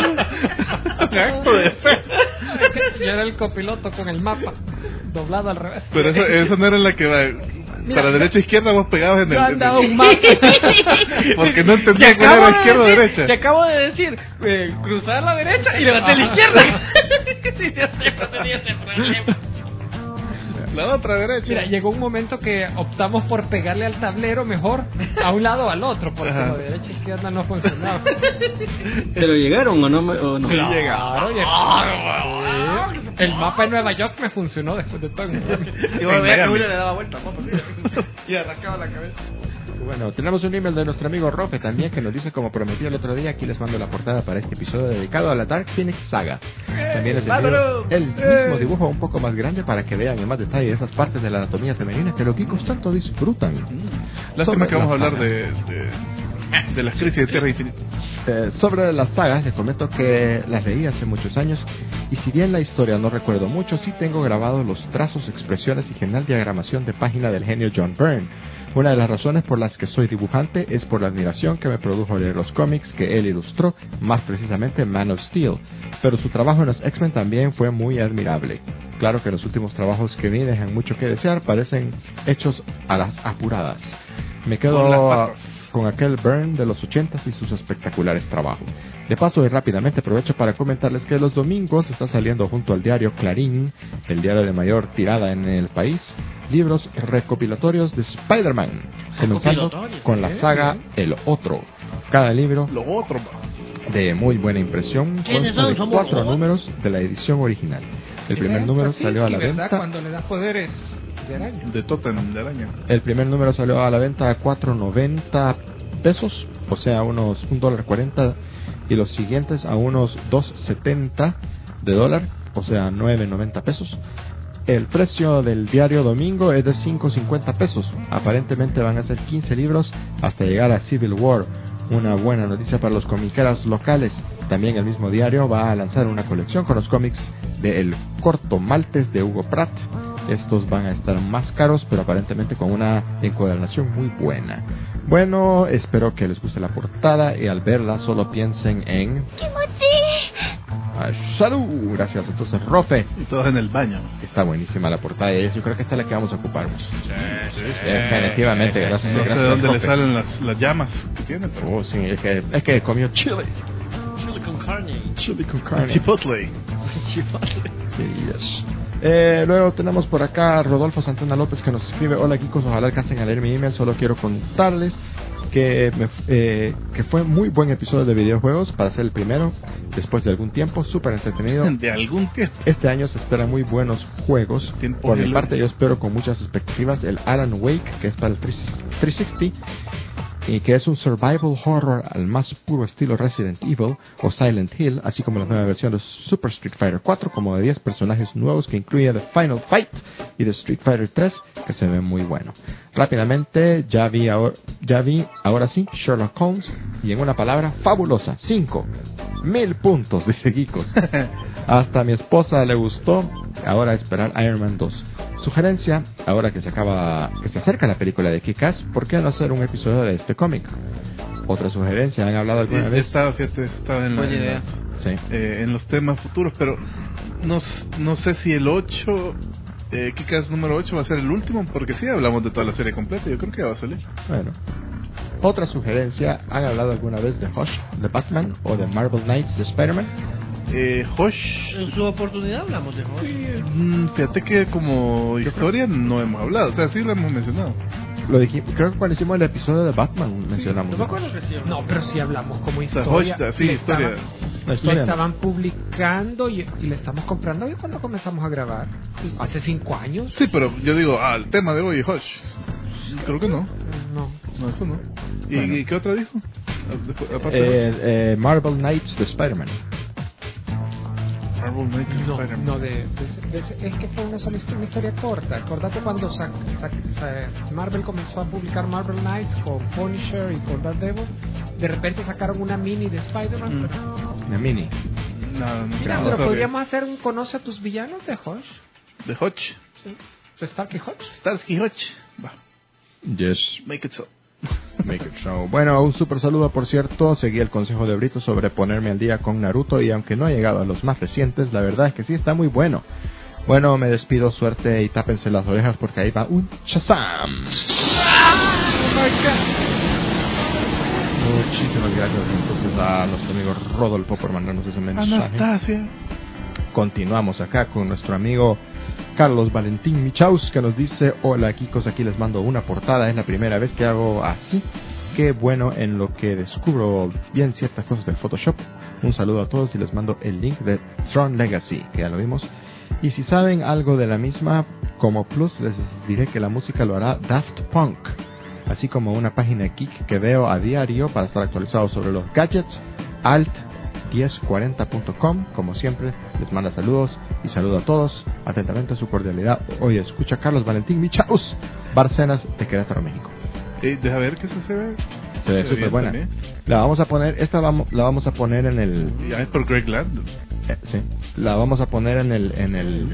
Un acto de fe. Yo era el copiloto con el mapa doblado al revés. Pero eso, eso no era la que va. Para yo- derecha e izquierda vos pegabas en el. Yo en andaba el- un mapa. Porque no Te entendía cuál acabo era de izquierda o decir- derecha. Te acabo de decir, eh, cruzar a la derecha y levanté a la izquierda. Sí, yo siempre tenía ese problema. La otra derecha. Mira, llegó un momento que optamos por pegarle al tablero mejor a un lado o al otro, porque Ajá. la derecha e izquierda no funcionaba. ¿Pero llegaron o no? me- O no? Claro, llegó. Sí. El mapa de Nueva York me funcionó después de todo. Y vos veías que Julio le daba vuelta, ¿no? Y arrancaba la cabeza. Bueno, tenemos un email de nuestro amigo Rofe también que nos dice, como prometí el otro día, aquí les mando la portada para este episodio dedicado a la Dark Phoenix Saga. También les envío ¡Bárbaro! el mismo dibujo un poco más grande para que vean en más detalle esas partes de la anatomía femenina que los geekos tanto disfrutan. Lástima sobre que vamos a la hablar saga. de, de, de las crisis de Tierra Infinita. Eh, sobre las sagas, les comento que las leí hace muchos años y si bien la historia no recuerdo mucho, sí tengo grabados los trazos, expresiones y genial diagramación de página del genio John Byrne. Una de las razones por las que soy dibujante es por la admiración que me produjo leer los cómics que él ilustró, más precisamente Man of Steel, pero su trabajo en los X-Men también fue muy admirable. Claro que los últimos trabajos que vi dejan mucho que desear, parecen hechos a las apuradas. Me Con las quedo patas. con aquel Byrne de los ochentas y sus espectaculares trabajos. De paso y rápidamente aprovecho para comentarles que los domingos está saliendo junto al diario Clarín, el diario de mayor tirada en el país, libros recopilatorios de Spider-Man, comenzando Recopilatorios, con la ¿eh? saga El Otro. Cada libro Lo otro, de muy buena impresión ¿Quiénes consta son? de ¿Somos cuatro robots? números de la edición original. El primer Ese número Krasinski, salió a la ¿verdad? venta. Cuando le da poderes de araña. de Totem, de araña. El primer número salió a la venta a cuatro noventa pesos, o sea, unos un dólar cuarenta, y los siguientes a unos dos setenta de dólar, o sea, nueve noventa pesos. El precio del diario domingo es de cinco cincuenta pesos. Aparentemente van a ser quince libros hasta llegar a Civil War. Una buena noticia para los comiqueros locales. También el mismo diario va a lanzar una colección con los cómics de El Corto Maltes de Hugo Pratt. Estos van a estar más caros, pero aparentemente con una encuadernación muy buena. Bueno, espero que les guste la portada y al verla solo piensen en... Ah, ¡salud! Gracias. Entonces, Rofe, Y todos en el baño. está buenísima la portada y yo creo que esta es la que vamos a ocuparnos. Sí, sí, sí. Definitivamente, gracias. No sé gracias, de dónde le Rofe. salen las, las llamas que tiene, pero... Oh, sí, es que, es que comió chile. Chile con carne. Chile con carne. Chipotle. Sí, yes. Eh, luego tenemos por acá a Rodolfo Santana López que nos escribe: hola chicos, ojalá alcancen a leer mi email. Solo quiero contarles que, me, eh, que fue muy buen episodio de videojuegos para ser el primero después de algún tiempo, súper entretenido. De algún tiempo. Este año se esperan muy buenos juegos. Tiempo Por mi de parte, luz. yo espero con muchas expectativas el Alan Wake, que es para el trescientos sesenta, y que es un survival horror al más puro estilo Resident Evil o Silent Hill, así como la nueva versión de Super Street Fighter cuatro, como de diez personajes nuevos que incluye The Final Fight y de Street Fighter tres, que se ve muy bueno. Rápidamente, ya vi, ahora, ya vi ahora sí Sherlock Holmes, y en una palabra, fabulosa. cinco mil puntos, dice Geekos. Hasta a mi esposa le gustó. Ahora esperar Iron Man dos. Sugerencia: ahora que se acaba, que se acerca la película de Kick-Ass, ¿por qué no hacer un episodio de este cómic? Otra sugerencia, ¿han hablado alguna Sí, vez? estaba, fíjate, estaba en, la- Buena en idea. las- Sí. eh, en los temas futuros, pero no, s- no sé si el ocho, eh, Kick-Ass número ocho va a ser el último, porque sí hablamos de toda la serie completa, yo creo que va a salir. Bueno. Otra sugerencia, ¿han hablado alguna vez de Hush, de Batman, o de Marvel Knights, de Spider-Man? Eh, Hosh, En su oportunidad hablamos de Hosh. mm, fíjate que como historia no hemos hablado, o sea, sí lo hemos mencionado. Lo dijimos, creo que cuando hicimos el episodio de Batman mencionamos. No me acuerdo que sí. No, pero si hablamos como O sea, historia. Hosh, sí, le historia. estaban- La Le historia. estaban publicando y, y le estamos comprando hoy cuando comenzamos a grabar. Hace cinco años. Sí, pero yo digo, ah, el tema de hoy, Hosh. Creo que no, No. no, eso no. ¿Y, Bueno. ¿y qué otra dijo? Después- Aparte de Eh, eh, Marvel Knights de Spider-Man. Marvel Knights No, Spider-Man. no de, de- de- es que fue una sola historia, una historia corta. Acordate cuando sa- sa- sa- Marvel comenzó a publicar Marvel Knights con Punisher y con Daredevil. De repente sacaron una mini de Spider-Man. Mm. pero- La mini. No, no, Mira, no pero sabía. podríamos hacer un conoce a tus villanos de Hodge. De Hodge. De Starkey Hodge. Starsky Hodge. Va, Yes. make it so. Make it so. Bueno, un super saludo, por cierto. Seguí el consejo de Brito sobre ponerme al día con Naruto, y aunque no he llegado a los más recientes, la verdad es que sí está muy bueno. Bueno, me despido, suerte, y tápense las orejas porque ahí va un Shazam. Muchísimas gracias entonces a nuestro amigo Rodolfo por mandarnos ese mensaje. Anastasia. Continuamos acá con nuestro amigo Carlos Valentín Michaus, que nos dice: hola Kikos, aquí les mando una portada, es la primera vez que hago así, qué bueno en lo que descubro bien ciertas cosas del Photoshop. Un saludo a todos y les mando el link de Tron Legacy, que ya lo vimos. Y si saben algo de la misma, como plus les diré que la música lo hará Daft Punk, así como una página geek que veo a diario para estar actualizado sobre los gadgets, alt diez cuarenta punto com. Como siempre, les manda saludos y saludo a todos. Atentamente, su cordialidad. Hoy escucha Carlos Valentín Michaus, Barcenas de Querétaro, México. Eh, deja ver qué se ve. Se ve súper buena. La vamos a poner, esta vamos, la vamos a poner en el... Ya es por Greg Land. Eh, sí, la vamos a poner en el... En el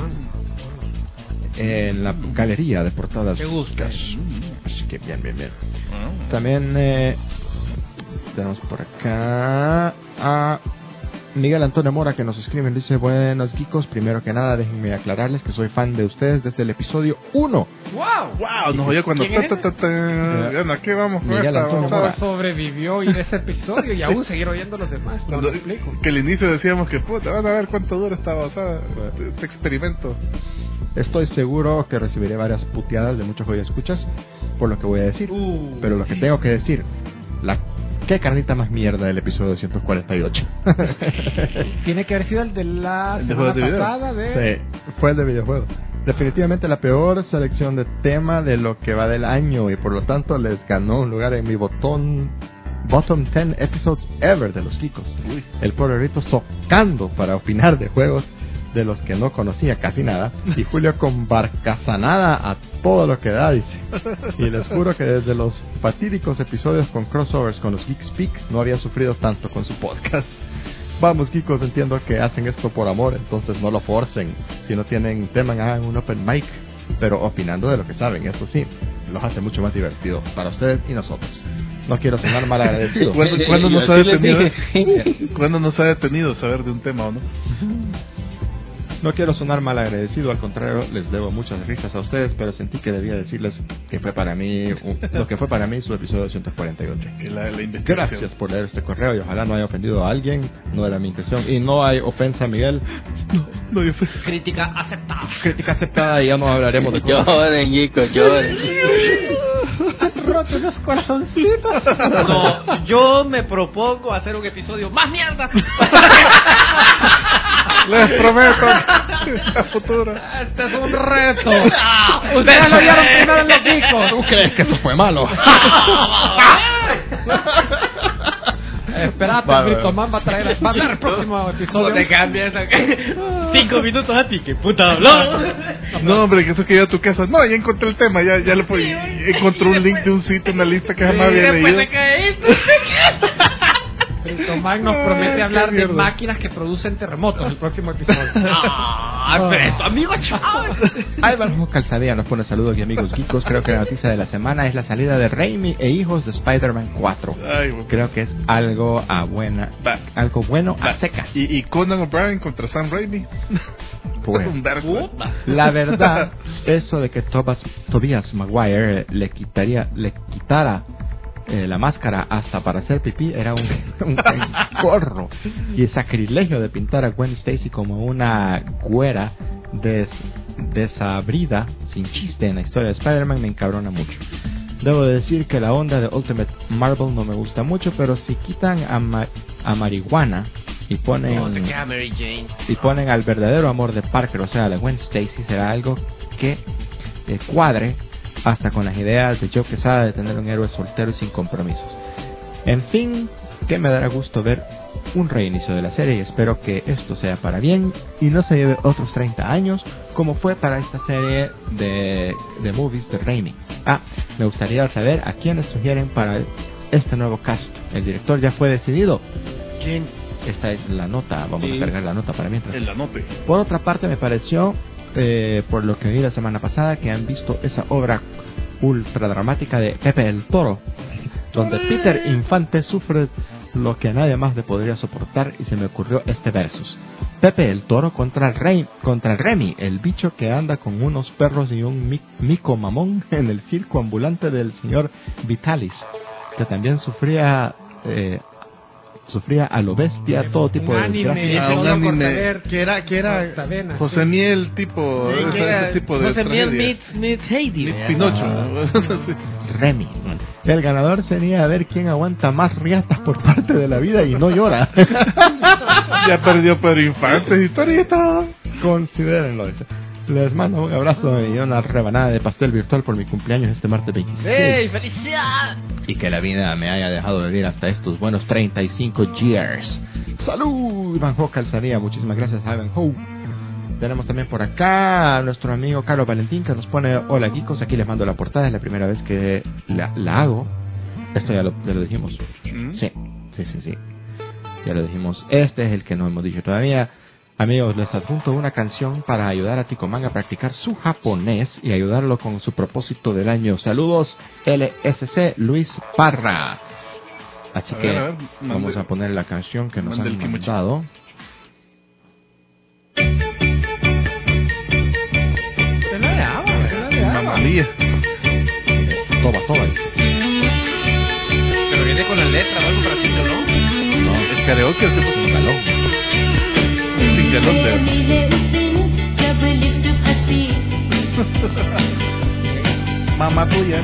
en la galería de portadas. ¿Qué gusta? Así que bien, bien, bien. Ah. También eh, tenemos por acá a Miguel Antonio Mora, que nos escribe y dice: buenos geekos, primero que nada déjenme aclararles que soy fan de ustedes desde el episodio uno. ¡Wow! Wow, nos oye cuando... ¿Quién es ta, ta, ta, ta, ya, ¿a qué vamos con Miguel esta Antonio avanzada? Mora. Sobrevivió y ese episodio y aún seguir oyendo los demás. No Cuando- lo explico. que al inicio decíamos que puta, van a ver cuánto dura esta avanzada, este experimento. Estoy seguro que recibiré varias puteadas de muchos escuchas por lo que voy a decir. Uh. Pero lo que tengo que decir, la qué carnita más mierda del episodio doscientos cuarenta y ocho. Tiene que haber sido el de la El de semana juegos de video. pasada de... Sí, fue el de videojuegos. Definitivamente la peor selección de tema de lo que va del año y por lo tanto les ganó un lugar en mi botón bottom ten episodes ever de los Kikos. Uy. El pobre Rito socando para opinar de juegos de los que no conocía casi nada y Julio con barcazanada a todo lo que da, dice. Y les juro que desde los fatídicos episodios con crossovers con los Geek Speak no había sufrido tanto con su podcast. Vamos, Kikos, entiendo que hacen esto por amor, entonces no lo forcen. Si no tienen tema, hagan un open mic, pero opinando de lo que saben, eso sí, los hace mucho más divertido para ustedes y nosotros. No quiero sonar mal agradecido. ¿Cuándo, cuándo Yo nos ha sí les detenido? dije. ¿Cuándo nos ha detenido saber de un tema o no? No quiero sonar mal agradecido, al contrario, les debo muchas risas a ustedes, pero sentí que debía decirles que fue para mí un- lo que fue para mí su episodio doscientos cuarenta y ocho. Que la, la investigación. Gracias por leer este correo y ojalá no haya ofendido a alguien, no era mi intención. Y no hay ofensa, Miguel. No, yo fui- Crítica aceptada. Crítica aceptada y ya no hablaremos de cosas. Lloren, chicos, lloren. roto los corazoncitos. No, yo me propongo hacer un episodio más mierda. Les prometo a futuro. Este es un reto. Ustedes lo vieron primero en los discos. ¿Tú crees que eso fue malo? Esperate, Vale. Britoman va a traer va a traer el próximo episodio. No te cambies. Cinco minutos a ti, que puta habló. No, hombre, que eso que iba a tu casa. No, ya encontré el tema, ya, ya lo puedo. Encontré un link de un sitio, una lista que jamás había Después leído. de que esto. Britoman nos promete Ay, hablar qué de mierda. máquinas que producen terremotos el próximo episodio. Ah, pero tu amigo chaval. Álvaro Calzadilla nos pone saludos y amigos geekos. Creo que la noticia de la semana es la salida de Raimi e hijos de Spider-Man cuatro. Ay, bueno. Creo que es algo a buena, Va. algo bueno a Va. secas. Y, y Conan O'Brien contra Sam Raimi. Pues, Un vergo. la verdad, eso de que Tobas, Tobias Maguire le quitaría, le quitara eh, la máscara hasta para hacer pipí era un, un corro. Y el sacrilegio de pintar a Gwen Stacy como una güera des, desabrida, sin chiste en la historia de Spider-Man, me encabrona mucho. Debo de decir que la onda de Ultimate Marvel no me gusta mucho, pero si quitan a, ma- a marihuana y ponen No, te queda Mary Jane. y ponen al verdadero amor de Parker, o sea, de Gwen Stacy, será algo que eh, cuadre hasta con las ideas de Joe Quesada de tener un héroe soltero y sin compromisos. En fin, que me dará gusto ver un reinicio de la serie y espero que esto sea para bien y no se lleve otros treinta años como fue para esta serie de, de movies de Raimi. Ah, me gustaría saber a quiénes sugieren para este nuevo cast. El director ya fue decidido. ¿Quién? Esta es la nota, vamos Sí. a cargar la nota para mientras. El anote. Por otra parte, me pareció, eh, por lo que vi la semana pasada, que han visto esa obra ultra dramática de Pepe el Toro, donde Peter Infante sufre lo que a nadie más le podría soportar, y se me ocurrió este versus. Pepe el Toro contra el Rey, contra Remy, el bicho que anda con unos perros y un mi- mico mamón en el circo ambulante del señor Vitalis, que también sufría... Eh, sufría a lo bestia todo tipo Un de anime, desgracias. Ah, un solo anime. cortaver, Que era, que era cortavena, José sí. Miel tipo, Sí, ese, que era ese tipo de José Miel tragedia. meets, meets Heidi. Meets ¿verdad? Pinocho. Sí. Remy. El ganador sería a ver quién aguanta más riatas por parte de la vida y no llora. Ya perdió Pedro Infante, historieta. Considérenlo. Dice. Les mando un abrazo y una rebanada de pastel virtual por mi cumpleaños este martes veintiséis. ¡Ey, felicidad! Y que la vida me haya dejado vivir hasta estos buenos treinta y cinco years. ¡Salud! Iván Ho Calzaría. Muchísimas gracias, Ivan Ho. Tenemos también por acá a nuestro amigo Carlos Valentín que nos pone: hola geekos, aquí les mando la portada, es la primera vez que la, la hago. Esto ya lo, ya lo dijimos. ¿Mm? Sí, sí, sí, sí. Ya lo dijimos. Este es el que no hemos dicho todavía. Amigos, les adjunto una canción para ayudar a Ticomán a practicar su japonés y ayudarlo con su propósito del año. Saludos, L S C Luis Parra. Así A que ver, a ver, mande- vamos a poner la canción que nos mande han el kimochi. mandado. Se la de agua, se la de agua. Mamma mía. Esto, toba, toba, dice. Pero viene con la letra, algo para hacerlo, ¿no? No, ¿Es karaoke o qué es un galón. un singalón de eso? Mamá tuya.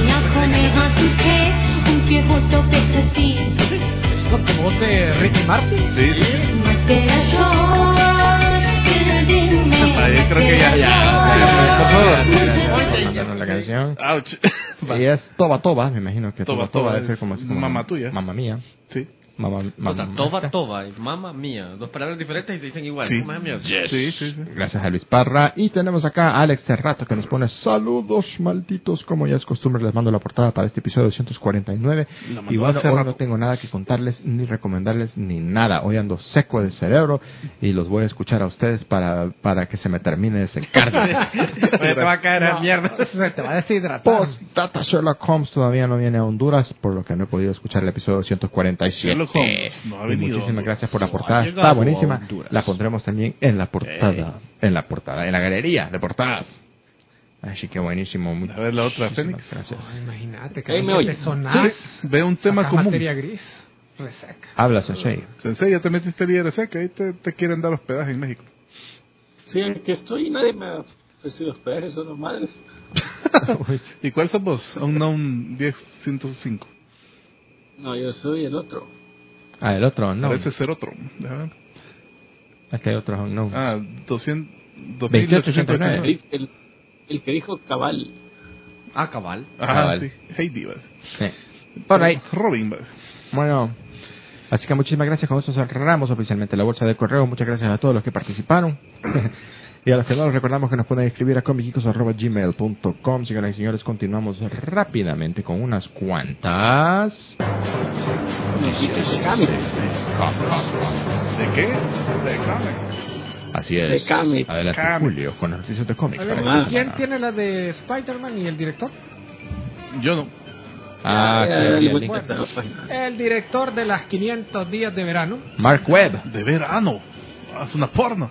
¿Con tu voz de Ricky Martin? Sí, sí. Ah, yo creo que ya, ya. Por favor. Mandaron la canción. Ouch. Y es Toba Toba, me imagino que Toba Toba Toba Toba debe ser es como así como mamá tuya. Mamá mía. Sí. Mamá, mamá, Otra, toba, toba, y mamá mía. Dos palabras diferentes y se dicen igual. Sí. Mamá mía. Sí, sí, sí. Gracias a Luis Parra. Y tenemos acá a Alex Cerrato que nos pone: saludos malditos, como ya es costumbre les mando la portada para este episodio doscientos cuarenta y nueve. La mandó Y bueno, hace hoy rato. no tengo nada que contarles ni recomendarles ni nada. Hoy ando seco del cerebro y los voy a escuchar a ustedes para, para que se me termine ese carne. Oye, te va a caer a No, mierda. se te va a deshidratar. Postdata Sherlock Holmes todavía no viene a Honduras, por lo que no he podido escuchar el episodio doscientos cuarenta y siete. Sherlock Holmes no ha Y venido. muchísimas gracias por la No portada, ha llegado está a buenísima. Honduras. La pondremos también en la portada, en la portada, en la galería de portadas. Así que buenísimo. A ver la otra, muchísimas Fénix. Gracias. Ay, imagínate que Ahí me te oye. sonás, Ve un tema sacas común. materia gris, reseca. Habla, Sensei. Sensei, ya te metiste el I R C, que ahí te, te quieren dar hospedaje en México. Sí, aquí estoy y nadie me ha ofrecido hospedaje, son las madres. ¿Y cuál sos vos? Un Unknown diez ciento cinco. No, yo soy el otro. Ah, el otro, no. Parece ser otro. Déjame ver. Aquí hay otro, no. Ah, doscientos, veintiocho ochenta y nueve. El, que dice- el, el que dijo cabal. Ah, cabal. Ajá, Cabal. sí. Heidi, vas. Sí. Por ahí. Robin, vas. Bueno, así que muchísimas gracias. Con esto cerramos oficialmente la bolsa de correo. Muchas gracias a todos los que participaron. Y a los que no, les recordamos que nos pueden escribir a comicicos arroba gmail punto com. Señoras y señores, continuamos rápidamente con unas cuantas. Noticias de cómics. ¿De qué? De cómics. Así es. De cómics. Adelante, Cómics. Julio, con las noticias de cómics. A ver, para esta ¿quién semana. tiene la de Spider-Man y el director? Yo no. Ah, Ya, qué dale bien. vueltas a la página. El director de las quinientos días de verano, Mark Webb. De verano. Haz una porno.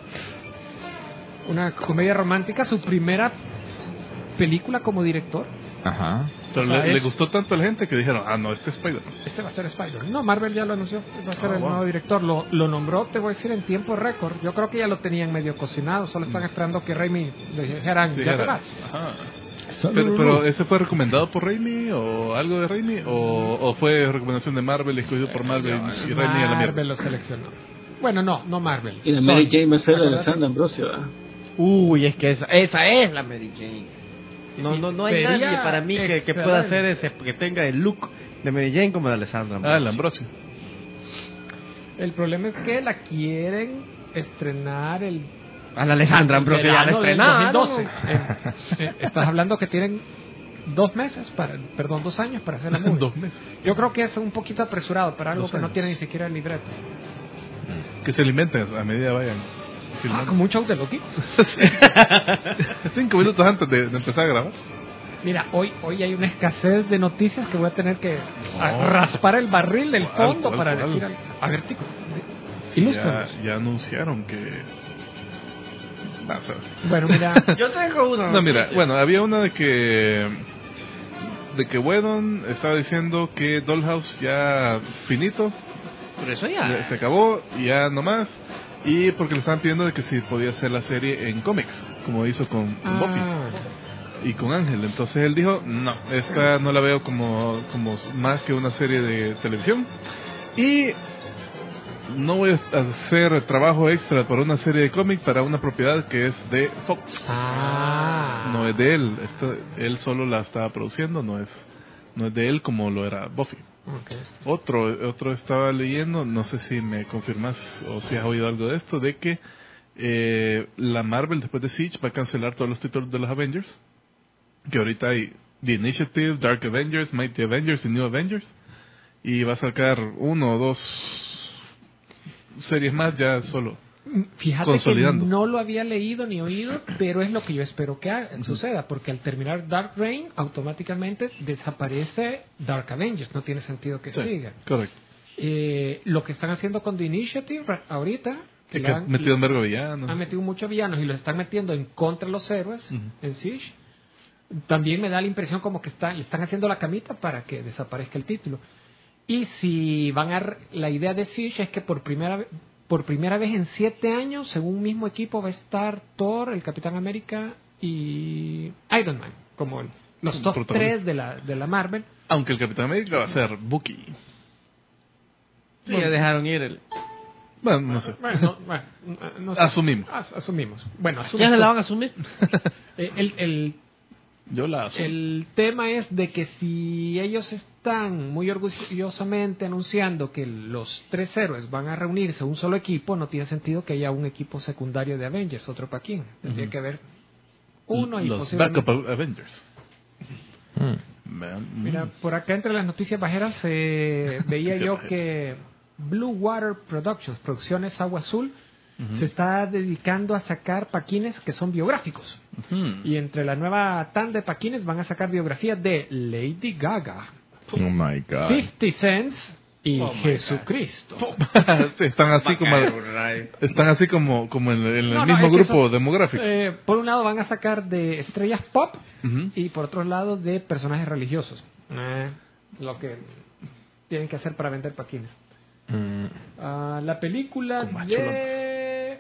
una comedia romántica, su primera película como director. Ajá. Pero O sea, le, le es- gustó tanto a la gente que dijeron, ah, no, este es Spider-Man. Este va a ser Spider-Man. No, Marvel ya lo anunció, va a ser Ah, el wow. nuevo director. Lo, lo nombró, te voy a decir, en tiempo récord. Yo creo que ya lo tenían medio cocinado, solo están esperando que Raimi le dijeran, Sí, ya te era- vas. Ajá. Pero, pero ¿ese fue recomendado por Raimi o algo de Raimi? ¿O, o fue recomendación de Marvel, escogido por Marvel y Raimi a la mierda? Marvel lo seleccionó. Bueno, no, no Marvel. Y la Mary Sony. Jane va a ser la de Acuérdate. Sandra Ambrosio. ¿verdad? Uy, es que esa, esa es la Mary Jane. No, no, no hay Sería nadie para mí que, que pueda hacer ese, que tenga el look de Mary Jane como de Alessandra. Ah, el Ambrosio. El problema es que la quieren estrenar el A la Alessandra Ambrosio ya la verano del estrenaron. dos mil doce. Eh, eh, estás hablando que tienen dos meses, para, perdón, dos años para hacer la movie. Dos meses. Yo creo que es un poquito apresurado para algo Dos que no años. tiene ni siquiera el libreto. Que se alimenten a medida vayan Ah, filmando. como un show de loquitos. Cinco minutos antes de, de empezar a grabar. Mira, hoy hoy hay una escasez de noticias que voy a tener que a- raspar el barril del ¿Cuál, fondo cuál, para cuál? decir algo. A ver, tico, Ya, ilústranos. ya anunciaron que... Vas a ver. Bueno, mira, Yo tengo una. No, mira, bueno, había una de que... De que Whedon estaba diciendo que Dollhouse ya finito, Pero eso ya ya. se acabó, ya no más. Y porque le estaban pidiendo de que si podía hacer la serie en cómics, como hizo con, con Buffy ah, y con Ángel. Entonces él dijo, no, esta no la veo como, como más que una serie de televisión. Y no voy a hacer trabajo extra por una serie de cómic para una propiedad que es de Fox. ah, No es de él, esto- él solo la estaba produciendo, no es, no es de él como lo era Buffy. ok. Otro, otro estaba leyendo, no sé si me confirmas o si has oído algo de esto, de que Eh, la Marvel, después de Siege, va a cancelar todos los títulos de los Avengers. Que ahorita hay The Initiative, Dark Avengers, Mighty Avengers y New Avengers. Y va a sacar uno o dos series más ya solo. Fíjate Consolidando. que no lo había leído ni oído, pero es lo que yo espero que haga, suceda, porque al terminar Dark Reign, automáticamente desaparece Dark Avengers, no tiene sentido que Sí, siga. correcto. Eh, lo que están haciendo con The Initiative ra- ahorita, que Es le que han, han metido en vergo villanos. han metido muchos villanos y los están metiendo en contra de los héroes Ujú. en Siege, también me da la impresión como que están, le están haciendo la camita para que desaparezca el título. Y si van a... r- La idea de Siege es que por primera vez... Por primera vez en siete años, según un mismo equipo, va a estar Thor, el Capitán América y Iron Man, como el- los Como top protagonistas. tres de la, de la Marvel. Aunque el Capitán América va a ser Bucky. Sí, ya dejaron ir el... Bueno, no sé. Bueno, no, bueno, no sé. Asumimos. As- asumimos. Bueno, ¿Ya asumimos. se la van a asumir? Eh, el, el, Yo la asumo. el tema es de que si ellos están muy orgullosamente anunciando que los tres héroes van a reunirse a un solo equipo, no tiene sentido que haya un equipo secundario de Avengers, otro para quién. Tendría Ujú. que haber uno y Los posiblemente... Backup Avengers. Mm. Vean, Mira, mm. por acá entre las noticias bajeras eh, veía Noticias yo bajeras. que Blue Water Productions, Producciones Agua Azul, Ujú. se está dedicando a sacar paquines que son biográficos. Ujú. Y entre la nueva tanda de paquines van a sacar biografías de Lady Gaga, Oh my god. fifty Cents y Oh my Jesucristo. Sí, están así como están así como como en, en el No, no, mismo es que grupo son- demográfico. Eh, por un lado van a sacar de estrellas pop Ujú. y por otro lado de personajes religiosos. Eh, lo que tienen que hacer para vender paquines. Mm. Ah, la película Con más de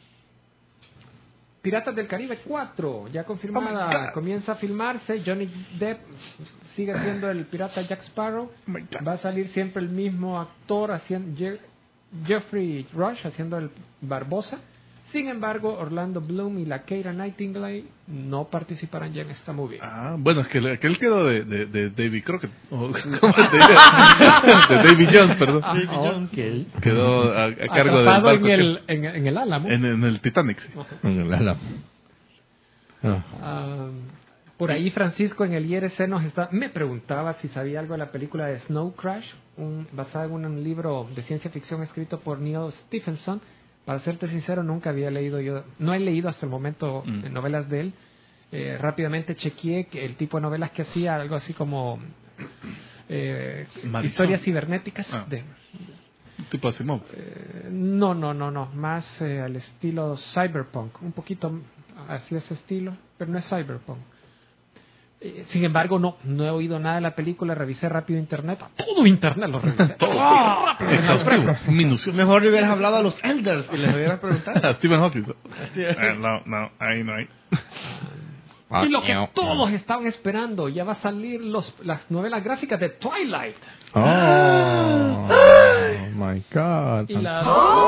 Piratas del Caribe cuatro, ya Oh confirmada, comienza a filmarse. Johnny Depp sigue siendo el pirata Jack Sparrow. Oh my God. Va a salir siempre el mismo actor haciendo Je- Jeffrey Rush haciendo el Barbosa. Sin embargo, Orlando Bloom y la Keira Nightingale no participarán ya en esta movie. Ah, bueno, es que el- aquel quedó de, de, de David Crockett. O, ¿cómo se dice? De David Jones, perdón. Ah, ok. Quedó a, a cargo del Atrapado barco en que- el, en, en el Álamo. en, en el Titanic. Sí. En el ala. Ah. Ah, por ahí Francisco en el I R C nos está... Me preguntaba si sabía algo de la película de Snow Crash, un, basada en un libro de ciencia ficción escrito por Neil Stephenson. Para serte sincero, nunca había leído yo... No he leído hasta el momento Mm. eh, novelas de él. Eh, rápidamente chequeé que el tipo de novelas que hacía, algo así como... eh, Marisol. historias cibernéticas. Ah. De, Tipo Asimov. eh, no, no, no, no. Más eh, al estilo cyberpunk. Un poquito así ese estilo, pero no es cyberpunk. Eh, sin embargo, no, no he oído nada de la película. Revisé rápido internet. Todo internet lo revisé. Todo. ¡Ah! rápido, Exhaustivo. Minucioso. Mejor le hubieras hablado a los elders y les hubieras preguntado. A Stephen Hawking. Así es. Eh, no, no, ahí no hay. Y lo que todos estaban esperando, ya va a salir los, las novelas gráficas de Twilight. Oh, oh my god. Y la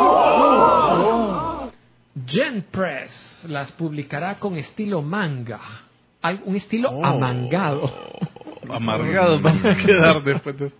Gen Press las publicará con estilo manga. Al- Un estilo Oh. amangado. Amargados van a quedar después de eso.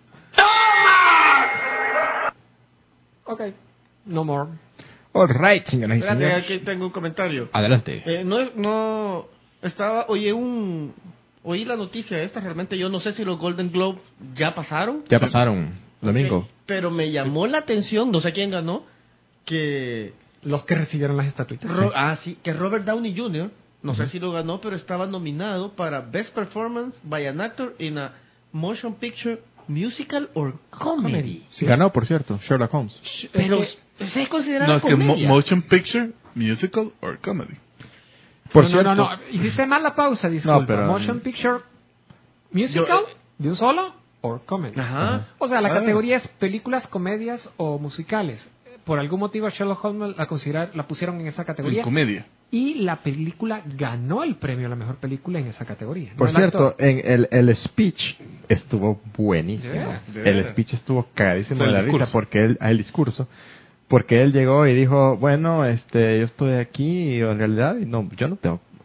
Ok, no more. Alright, señoras y Espérate, señores. aquí tengo un comentario. Adelante. Eh, no, no, estaba, oye, un, oí la noticia esta, realmente yo no sé si los Golden Globes ya pasaron. Ya pasaron. Domingo. Ok, pero me llamó la atención, no sé quién ganó, que, Los que recibieron las estatuitas. Ro- ah, sí, que Robert Downey junior, no sé Ujú. si lo ganó, pero estaba nominado para Best Performance by an Actor in a Motion Picture Musical or Comedy. Sí. Ganó, por cierto, Sherlock Holmes. Sh- Pero es que- se considera No, es que mo- comedia. motion picture, musical or comedy. Por no, cierto. no, no, no, hiciste mal la pausa, disculpa. No, pero- Motion Picture Musical, Yo- de un solo, or comedy. Ajá. O sea, la Ah. categoría es películas, comedias o musicales. Por algún motivo Sherlock Holmes la, considera- la pusieron en esa En categoría comedia. y la película ganó el premio a la mejor película en esa categoría. Por No el cierto, actor. en el, el speech estuvo buenísimo. ¿De veras? ¿De El veras? speech estuvo cagadísimo O sea, de el la discurso. risa porque él, ah, el discurso, porque él llegó y dijo, bueno, este, yo estoy aquí y en realidad, no, yo no tengo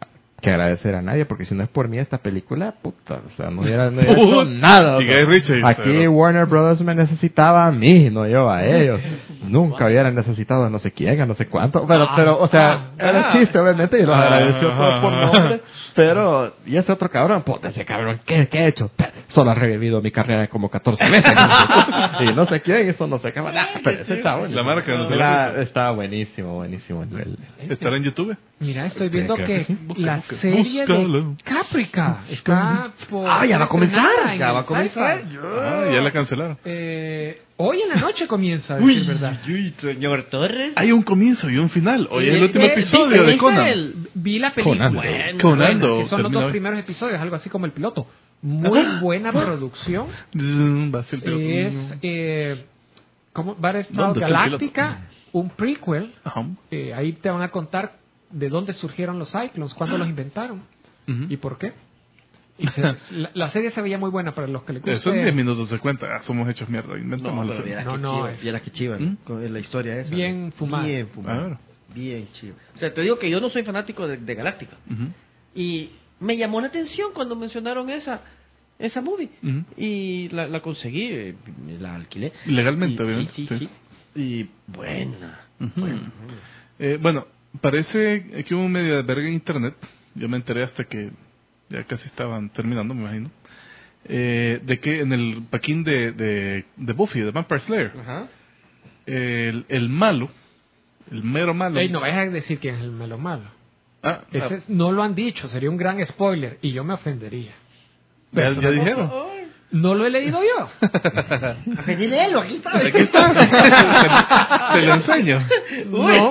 que agradecer a nadie, porque si no es por mí esta película, puta, o sea, no hubiera, no hubiera hecho nada. O Y sea, Guy Ritchie, aquí pero- Warner Brothers me necesitaba a mí, no yo a ellos. Nunca hubieran necesitado a no sé quién, a no sé cuánto. Pero, pero o sea, era chiste, obviamente, y los agradeció todos por nombre. Pero, y ese otro cabrón, puta, ese cabrón, ¿qué, qué he hecho? Solo ha revivido mi carrera como catorce veces. Y no sé quién, eso no sé qué. Ah, pero ese chavo. La marca, no sé Era- la estaba buenísimo, buenísimo. El, el- ¿Estará en YouTube? Mira, estoy viendo creo que que sí. la Busca, serie búscalo. de Caprica está por Ah, ya va a comenzar, estrenada en ya el va a comenzar. Sci-Fi. Ah, ya la cancelaron. Eh, hoy en la noche comienza, a decir verdad. Uy, señor Torres. Hay un comienzo y un final. Hoy es el Eh, último eh, episodio ¿viste de Conan. el- Vi la película. Conan. Bueno, Conan, bueno, que son los terminó dos hoy. primeros episodios, algo así como el piloto. Muy buena producción. Mm, va a ser el piloto. Es eh, como Battlestar ¿Dónde está el Galactica, un prequel. Ajá. Eh, ahí te van a contar de dónde surgieron los Cyclones, cuándo los inventaron Ujú. y por qué. Y se- la, la serie se veía muy buena para los que les Eso en guste. diez minutos se cuenta. Ah, somos hechos mierda. Inventamos No, la pero serie. viera No, que no, chiva, es- viera que chiva, ¿Mm? con la historia esa. Bien fumada. Bien A fumada. ver. Bien chiva. O sea, te digo que yo no soy fanático de, de Galáctica. Ujú. Y me llamó la atención cuando mencionaron esa esa movie. Ujú. Y la, la conseguí, eh, la alquilé. Legalmente, Y- obviamente. Sí, sí, Sí. sí. Y buena. Ujú. buena. Eh, bueno, parece que hubo un medio de verga en internet. Yo me enteré hasta que ya casi estaban terminando, me imagino. Eh, de que en el paquín de, de, de Buffy, de Vampire Slayer, Ajá. el, el malo, el mero malo. Ey, no vayas a decir quién es el melo malo. Ah, Ese ah, es- no lo han dicho, sería un gran spoiler y yo me ofendería. ya, ya dijeron. No lo he leído yo. Vení, léelo, aquí está. Aquí está. te, te lo enseño. No.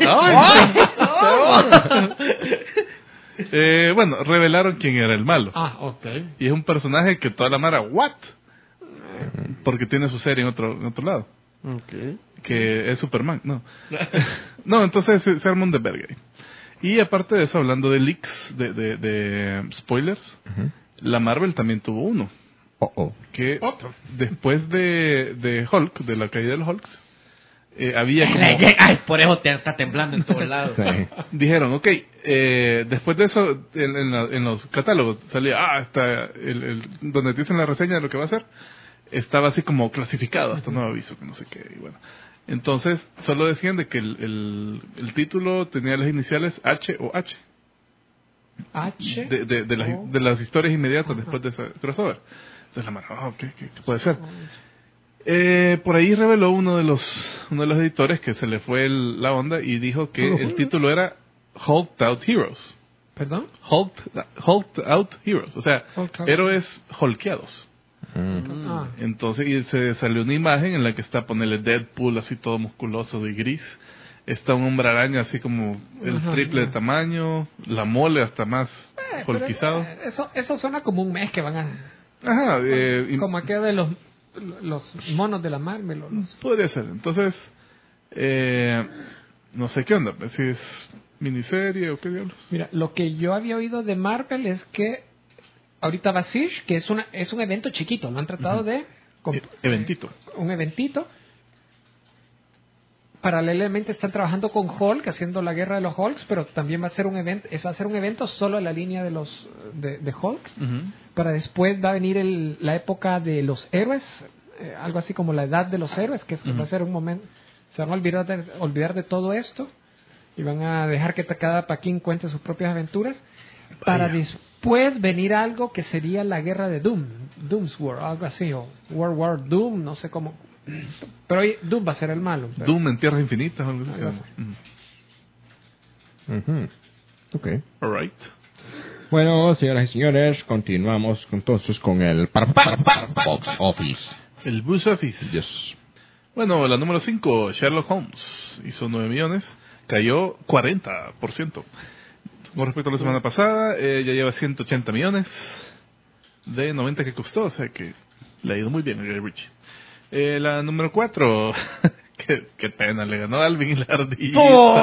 Eh, bueno, revelaron quién era el malo. Ah, ok. Y es un personaje que toda la mara, ¿what? Porque tiene su serie en otro, en otro lado. Okay. Que es Superman, no. No, entonces se, se arma un desvergue ahí. Y aparte de eso, hablando de leaks, de, de, de spoilers, Ujú. la Marvel también tuvo uno. Oh, oh. Que después de, de Hulk, de la caída del Hulk, eh, había como... Ay, por eso te está temblando en todos lados. Sí. Dijeron, ok, eh, después de eso, en, en, la- en los catálogos salía, ah, está el, el- donde te dicen la reseña de lo que va a ser, estaba así como clasificado, hasta nuevo aviso, que no sé qué, y bueno. Entonces, solo decían de que el, el, el título tenía las iniciales H o H, H. de, de, de, las, de las historias inmediatas después de ese crossover. Entonces la mano, ah, ok, ¿qué, qué puede ser? Eh, por ahí reveló uno de los uno de los editores que se le fue el- la onda y dijo que el título era Hulked Out Heroes. ¿Perdón? Hulked, Hulked Out Heroes, o sea, Hulked out. héroes holkeados. Mm. Ah. Entonces, y se salió una imagen en la que está ponerle Deadpool así todo musculoso de gris. Está un hombre araña así como el Ajá, triple de ya. tamaño, la mole hasta más Eh, pero, holkizado. eh, eso, eso suena como un mes que van a... Ajá, eh, y- Como aquello de los, los monos de la Marvel. o los- podría ser. Entonces, eh, no sé qué onda, pues, si es miniserie o qué diablos. Mira, lo que yo había oído de Marvel es que ahorita va Siege, que es, una, es un evento chiquito. Lo han tratado Ujú. de... comp- E- eventito. Un eventito. Paralelamente están trabajando con Hulk, haciendo la guerra de los Hulks, pero también va a ser un evento, va a ser un evento solo en la línea de los de, de Hulk. Ujú. Para después va a venir el- la época de los héroes, eh, algo así como la edad de los héroes, que es- Ujú. va a ser un momento, se van a olvidar de, olvidar de todo esto y van a dejar que cada paquín cuente sus propias aventuras, para Vaya. después venir algo que sería la guerra de Doom, Doom's War, algo así, o World War Doom, no sé cómo. Pero hoy Doom va a ser el malo. pero- Doom en Tierras Infinitas o algo así. se Algo llama. Ujú. Ok. Ujú. Alright. Bueno, señoras y señores, continuamos entonces con el par, par, par, box office. El Box Office. Yes. Bueno, la número cinco, Sherlock Holmes, hizo nueve millones, cayó cuarenta por ciento. Con respecto a la semana pasada, eh, ya lleva ciento ochenta millones de noventa que costó, o sea que le ha ido muy bien a Guy Ritchie. Eh, la número cuatro, qué, qué pena, le ganó Alvin y la ardilla.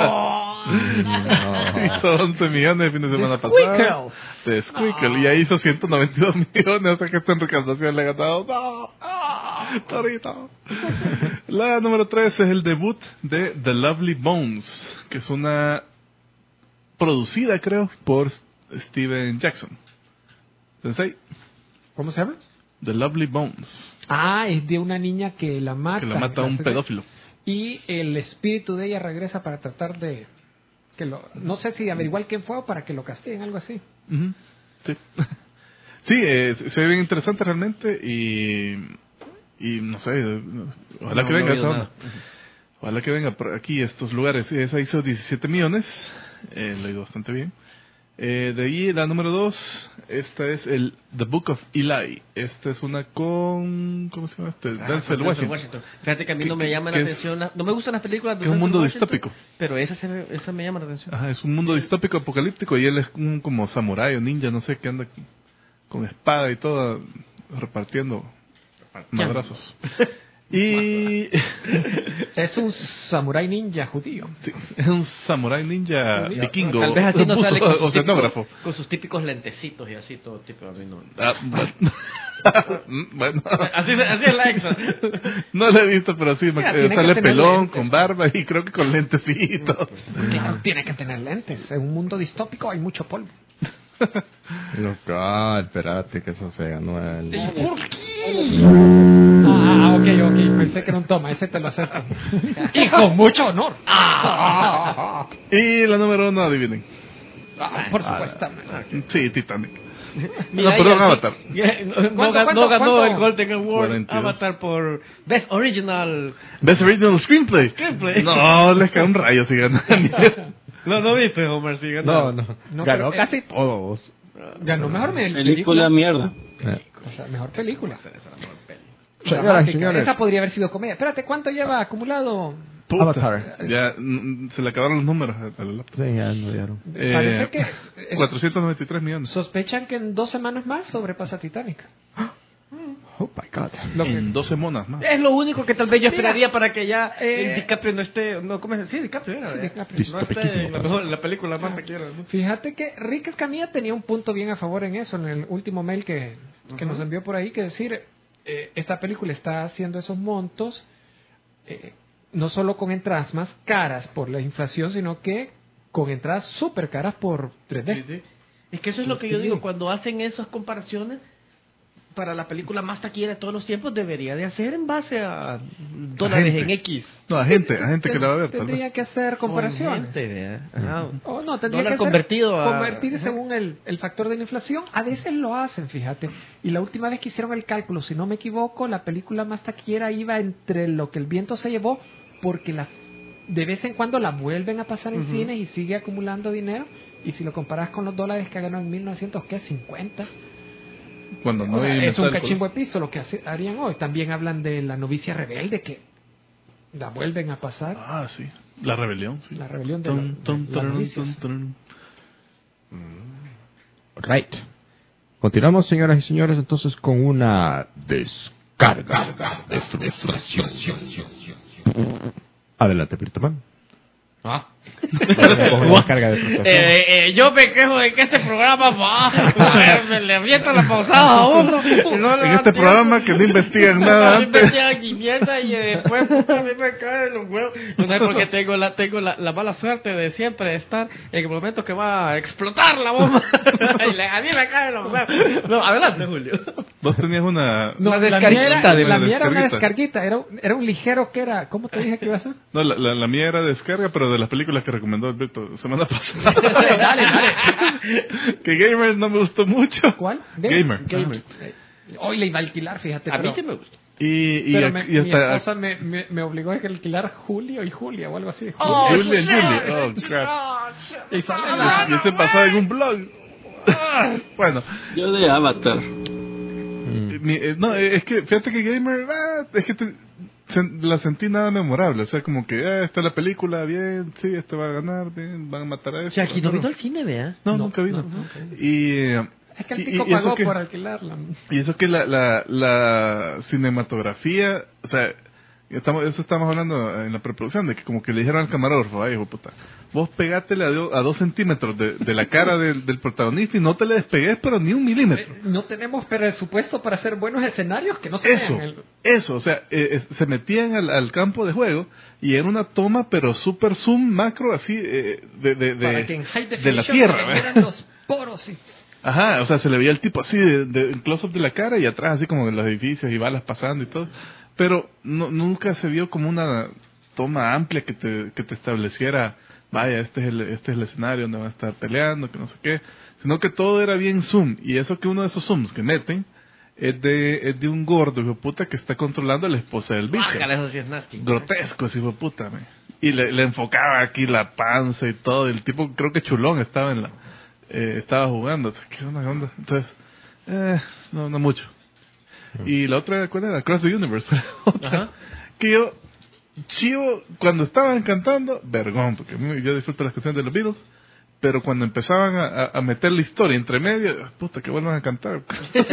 Hizo once millones el fin de semana pasado. De Squeakle. Y ahí hizo ciento noventa y dos millones, o sea que esta en recaudación le ha ganado. ¡No! Torito. La número tres es el debut de The Lovely Bones, que es una producida, creo, por Steven Jackson. Sensei, ¿Cómo se llama? The Lovely Bones. Ah, es de una niña que la mata. Que la mata un Hace- pedófilo. Y el espíritu de ella regresa para tratar de... que lo No sé si averiguar quién fue o para que lo castiguen, algo así. Ujú, sí, sí eh, se ve bien interesante realmente y, y no sé, eh, ojalá No, que no venga he esa oído onda. nada. Ojalá que venga por aquí a estos lugares. Esa hizo diecisiete millones, eh, lo ha ido bastante bien. Eh, de ahí la número dos, esta es el The Book of Eli. Esta es una con... ¿cómo se llama este? Ah, Denzel con Denzel Washington. Fíjate que a mí ¿Qué- no me qué- llama la qué es? atención. la- No me gustan las películas de Que es un Denzel mundo Washington, distópico. Pero esa, se me- esa me llama la atención. Ajá, es un mundo distópico apocalíptico y él es un como samurái o ninja, no sé, que anda con espada y todo repartiendo madrazos. Y Es un samurái ninja judío. sí, es un samurái ninja Judío. vikingo, Tal vez así no buzo- sale con sus, oceanógrafo. típicos, con sus típicos lentecitos y así todo tipo. A mí no. Ah, bueno. Bueno, Así, así es la exa. no lo he visto, pero sí, me- Mira, eh, tiene que sale tener pelón, lentes. con barba y creo que con lentecitos. Claro, tiene que tener lentes. En un mundo distópico hay mucho polvo. Local, espérate que eso se ganó el... Ah, ok, ok. Pensé que era un toma. Ese te lo acepto. Y con mucho honor. Ah, Y la número uno, adivinen. por supuesto. Sí, Titanic. Mira, no, perdón, y así- Avatar. ya, No, no, ¿Cuánto, gan- cuánto, no ganó cuánto? el Golden Award cuarenta y dos. Avatar por Best Original. Best Original Screenplay. Screenplay. No, les cae un rayo si ganan. No, no viste, Homer, sí No, ganó. no. No, Ganó pero, eh, casi todos. Ganó mejor me- Película mierda. Eh. O sea, mejor película. Señoras y Dramática. señores, Esa podría haber sido comedia. Espérate, ¿cuánto lleva acumulado? Avatar. Ya mm, se le acabaron los números a la lápiz. Sí, ya no dieron. Eh, Parece que es- es- cuatrocientos noventa y tres millones. sospechan que en dos semanas más sobrepasa Titanic. Oh my god. Lo que- En dos semanas más. Es lo único que tal vez yo Mira, esperaría para que ya eh, el DiCaprio no esté. No, ¿cómo es? Sí, DiCaprio era. Sí, ¿verdad? DiCaprio. No esté Distópiquísimo. en la, mejor- la película más taquillera. ¿no? Fíjate que Rick Escamilla tenía un punto bien a favor en eso, en el último mail que, que nos envió por ahí, que decir, eh, esta película está haciendo esos montos, eh, no solo con entradas más caras por la inflación, sino que con entradas súper caras por tres D. Sí, sí. Es que eso es lo que yo digo, cuando hacen esas comparaciones para la película más taquillera de todos los tiempos, debería de hacer en base a dólares gente. en X. No, a gente, a gente que la va a ver. Tal Tendría vez. que hacer comparaciones. Obviamente, ¿verdad? Ah, O no, tendría Dólar que convertido ser, a- convertir según el, el factor de la inflación. A veces lo hacen, fíjate. Y la última vez que hicieron el cálculo, si no me equivoco, la película más taquillera iba entre lo que el viento se llevó, porque la, de vez en cuando la vuelven a pasar en cines y sigue acumulando dinero. Y si lo comparas con los dólares que ganó en mil novecientos cincuenta, Cuando no o sea, hay es un metal, cachimbo de piso lo que hace- harían hoy. También hablan de la novicia rebelde, que la vuelven a pasar. Ah, sí. La rebelión, sí. La rebelión de, Tum, lo- tum, de las turun, novicias. tum, turun. Right. Continuamos, señoras y señores, entonces con una descarga de frustración. Adelante, Pirtoman. Ah. Coge la descarga de frustración. Eh, eh, yo me quejo de que este programa va, me le avienta la pausada a uno. y no le En da este tiempo. programa que no investigan nada No antes. investigan ni mierda y eh, después puta, a mí me caen los huevos. No sé por qué tengo la tengo la, la mala suerte de siempre estar en el momento que va a explotar la bomba. Y le- a mí me caen los huevos. No, adelante, Julio. Vos tenías una... No, Una la descarguita mía era, de- la una mía era una descarguita. descarguita, era, un- era un ligero que era, ¿cómo te dije que iba a ser? No, la, la, la mía era descarga, pero de las películas que recomendó Alberto semana pasada. dale, dale. Que Gamers no me gustó mucho. ¿Cuál? Gamer. Gamer. Hoy le iba a alquilar, fíjate. A mí pero, sí me gusta. Y, y, pero a- me- y mi hasta... esposa me, me, me obligó a alquilar Julio y Julia o algo así. Oh, Julia, shit. Julia. Oh, crap. Y sale la- Y ese pasaba en un blog. Bueno, Yo de Avatar. mi- eh, no, eh, es que fíjate que Gamer, ah, es que te- sen- la sentí nada memorable. O sea, como que, ah, esta es la película, bien, sí, este va a ganar, bien, van a matar a O este. sea, aquí no no, vino al cine, vea. no, No, nunca vino. no, nunca vino. Y, eh, Es que el y- tico y eso pagó que- por alquilarla. Y eso que la, la, la cinematografía, o sea, estamos, eso estamos hablando en la preproducción, de que como que le dijeron al camarógrafo, ay, hijo de puta, vos pegátele a, do- a dos centímetros de, de la cara del, del protagonista y no te le despegues, pero ni un milímetro. Eh, No tenemos presupuesto para hacer buenos escenarios que no se Eso, vean. El- eso, o sea, eh, es- se metían al, al campo de juego y era una toma, pero super zoom macro, así, eh, de, de, de, para que en high de la definition tierra, se ¿verdad? vieran los poros, sí. Ajá, o sea, se le veía el tipo así de, de close-up de la cara y atrás así como de los edificios y balas pasando y todo. Pero no, nunca se vio como una toma amplia que te, que te estableciera, vaya, este es, el, este es el escenario donde van a estar peleando, que no sé qué. Sino que todo era bien zoom. Y eso que uno de esos zooms que meten es de, es de un gordo, hijo de puta, que está controlando a la esposa del bicho. Bájale, eso sí es nasty. Grotesco ese hijo de puta, man. Y le, le enfocaba aquí la panza y todo. Y el tipo, creo que chulón estaba en la... Eh, estaba jugando, ¿qué onda, qué onda? Entonces, eh, no, no mucho. Y la otra, ¿cuál era? Across the Universe. Otra, Ajá. que yo, chivo, cuando estaban cantando, vergón, porque yo disfruto las canciones de los Beatles, pero cuando empezaban a, a meter la historia entre medio, puta, que vuelvan a cantar.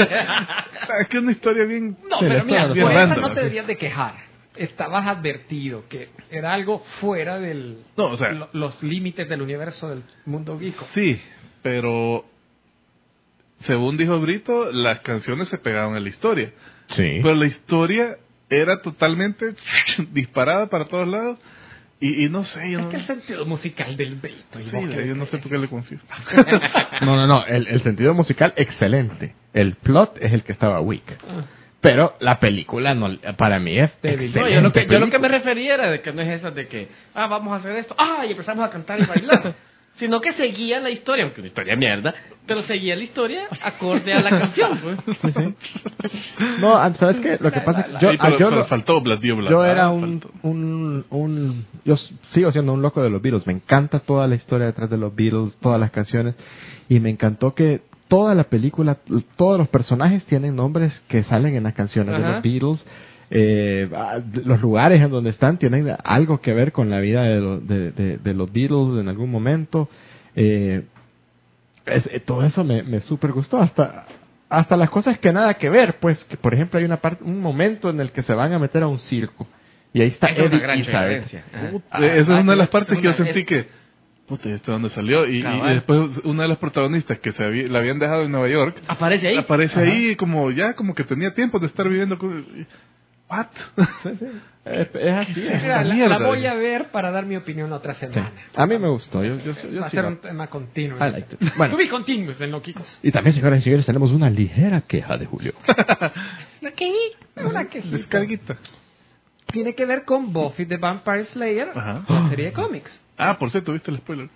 Es que es una historia bien... No, Sí, pero la mira, historia, por bien esa random, no te así. deberías de quejar. Estabas advertido que era algo fuera del No, o sea, lo- los límites del universo del mundo geek. sí, pero según dijo Brito, las canciones se pegaban a la historia. Sí. Pero la historia era totalmente disparada para todos lados. Y, y no sé, yo Es no, que el sentido musical del Brito. y sí, vos que- yo no sé por qué le confío. No, no, no. El, el sentido musical, excelente. El plot es el que estaba weak. Ah. Pero la película, no, para mí es Débil. excelente. No, yo lo, que, yo lo que película. me refería era de que no es eso de que, ah, vamos a hacer esto, ah, y empezamos a cantar y bailar. Sino que seguía la historia, aunque una historia mierda, pero seguía la historia acorde a la canción, pues. Sí, sí. No, ah, ¿sabes qué? Lo que pasa es que yo, Sí, ah, pero yo, fal- lo- faltó Blas Dio Blas. yo Ah, era un, faltó. un, un... Yo s- sigo siendo un loco de los Beatles. Me encanta toda la historia detrás de los Beatles, todas las canciones. Y me encantó que toda la película, todos los personajes tienen nombres que salen en las canciones de Ajá. los Beatles. Eh, ah, los lugares en donde están tienen algo que ver con la vida de, lo- de, de- de los Beatles en algún momento. Eh, es- eh, todo eso me, me super gustó, hasta hasta las cosas que nada que ver, pues, que por ejemplo hay una parte, un momento en el que se van a meter a un circo y ahí está Esa es una Eddie gran Izzard. diferencia. Ajá. Puta, esa es Ah, una de las que partes es que yo una- sentí es- que, puta, ¿y esto dónde salió? Y, y Cabal. después una de las protagonistas que se había- la habían dejado en Nueva York, Aparece ahí. aparece Ajá. ahí como ya, como que tenía tiempo de estar viviendo con... ¿What? Es, es así. Sí, es- Mira, la, mierda. la voy a ver para dar mi opinión la otra sí. semana. A mí me gustó, yo, yo, yo Va a sí ser la- un tema continuo. I liked it. Bueno. To be continuous, de Noquicos. Y también, señoras y señores, tenemos una ligera queja de Julio. Una quejita, una quejita. Descarguita. Tiene que ver con Buffy the Vampire Slayer, Ajá. la serie de cómics. Ah, por cierto, ¿viste el spoiler?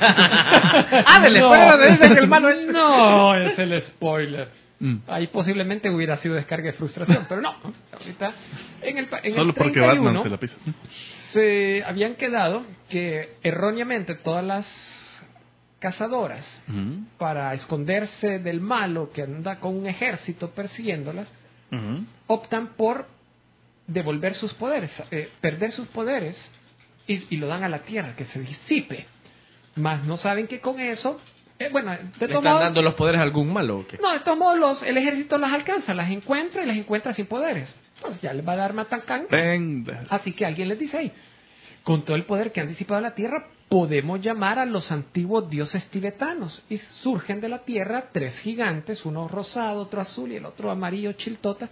Ah, del No. spoiler, dice que el malo es... No, es el spoiler. Mm. Ahí posiblemente hubiera sido descarga de frustración, pero no. Ahorita, en el, pa- en Solo el porque treinta y uno, Batman se la pisa. se habían quedado que erróneamente todas las cazadoras, Ujú, para esconderse del malo que anda con un ejército persiguiéndolas, ujú. optan por devolver sus poderes, eh, perder sus poderes y, y lo dan a la tierra, que se disipe. Más no saben que con eso, eh, bueno, de ¿Le todos están modos, dando los poderes a algún malo o qué? no, de todos modos los, el ejército las alcanza, las encuentra y las encuentra sin poderes. Entonces ya les va a dar Matancán. Venga. Así que alguien les dice ahí, con todo el poder que han disipado la tierra, podemos llamar a los antiguos dioses tibetanos. Y surgen de la tierra tres gigantes, uno rosado, otro azul y el otro amarillo chiltota,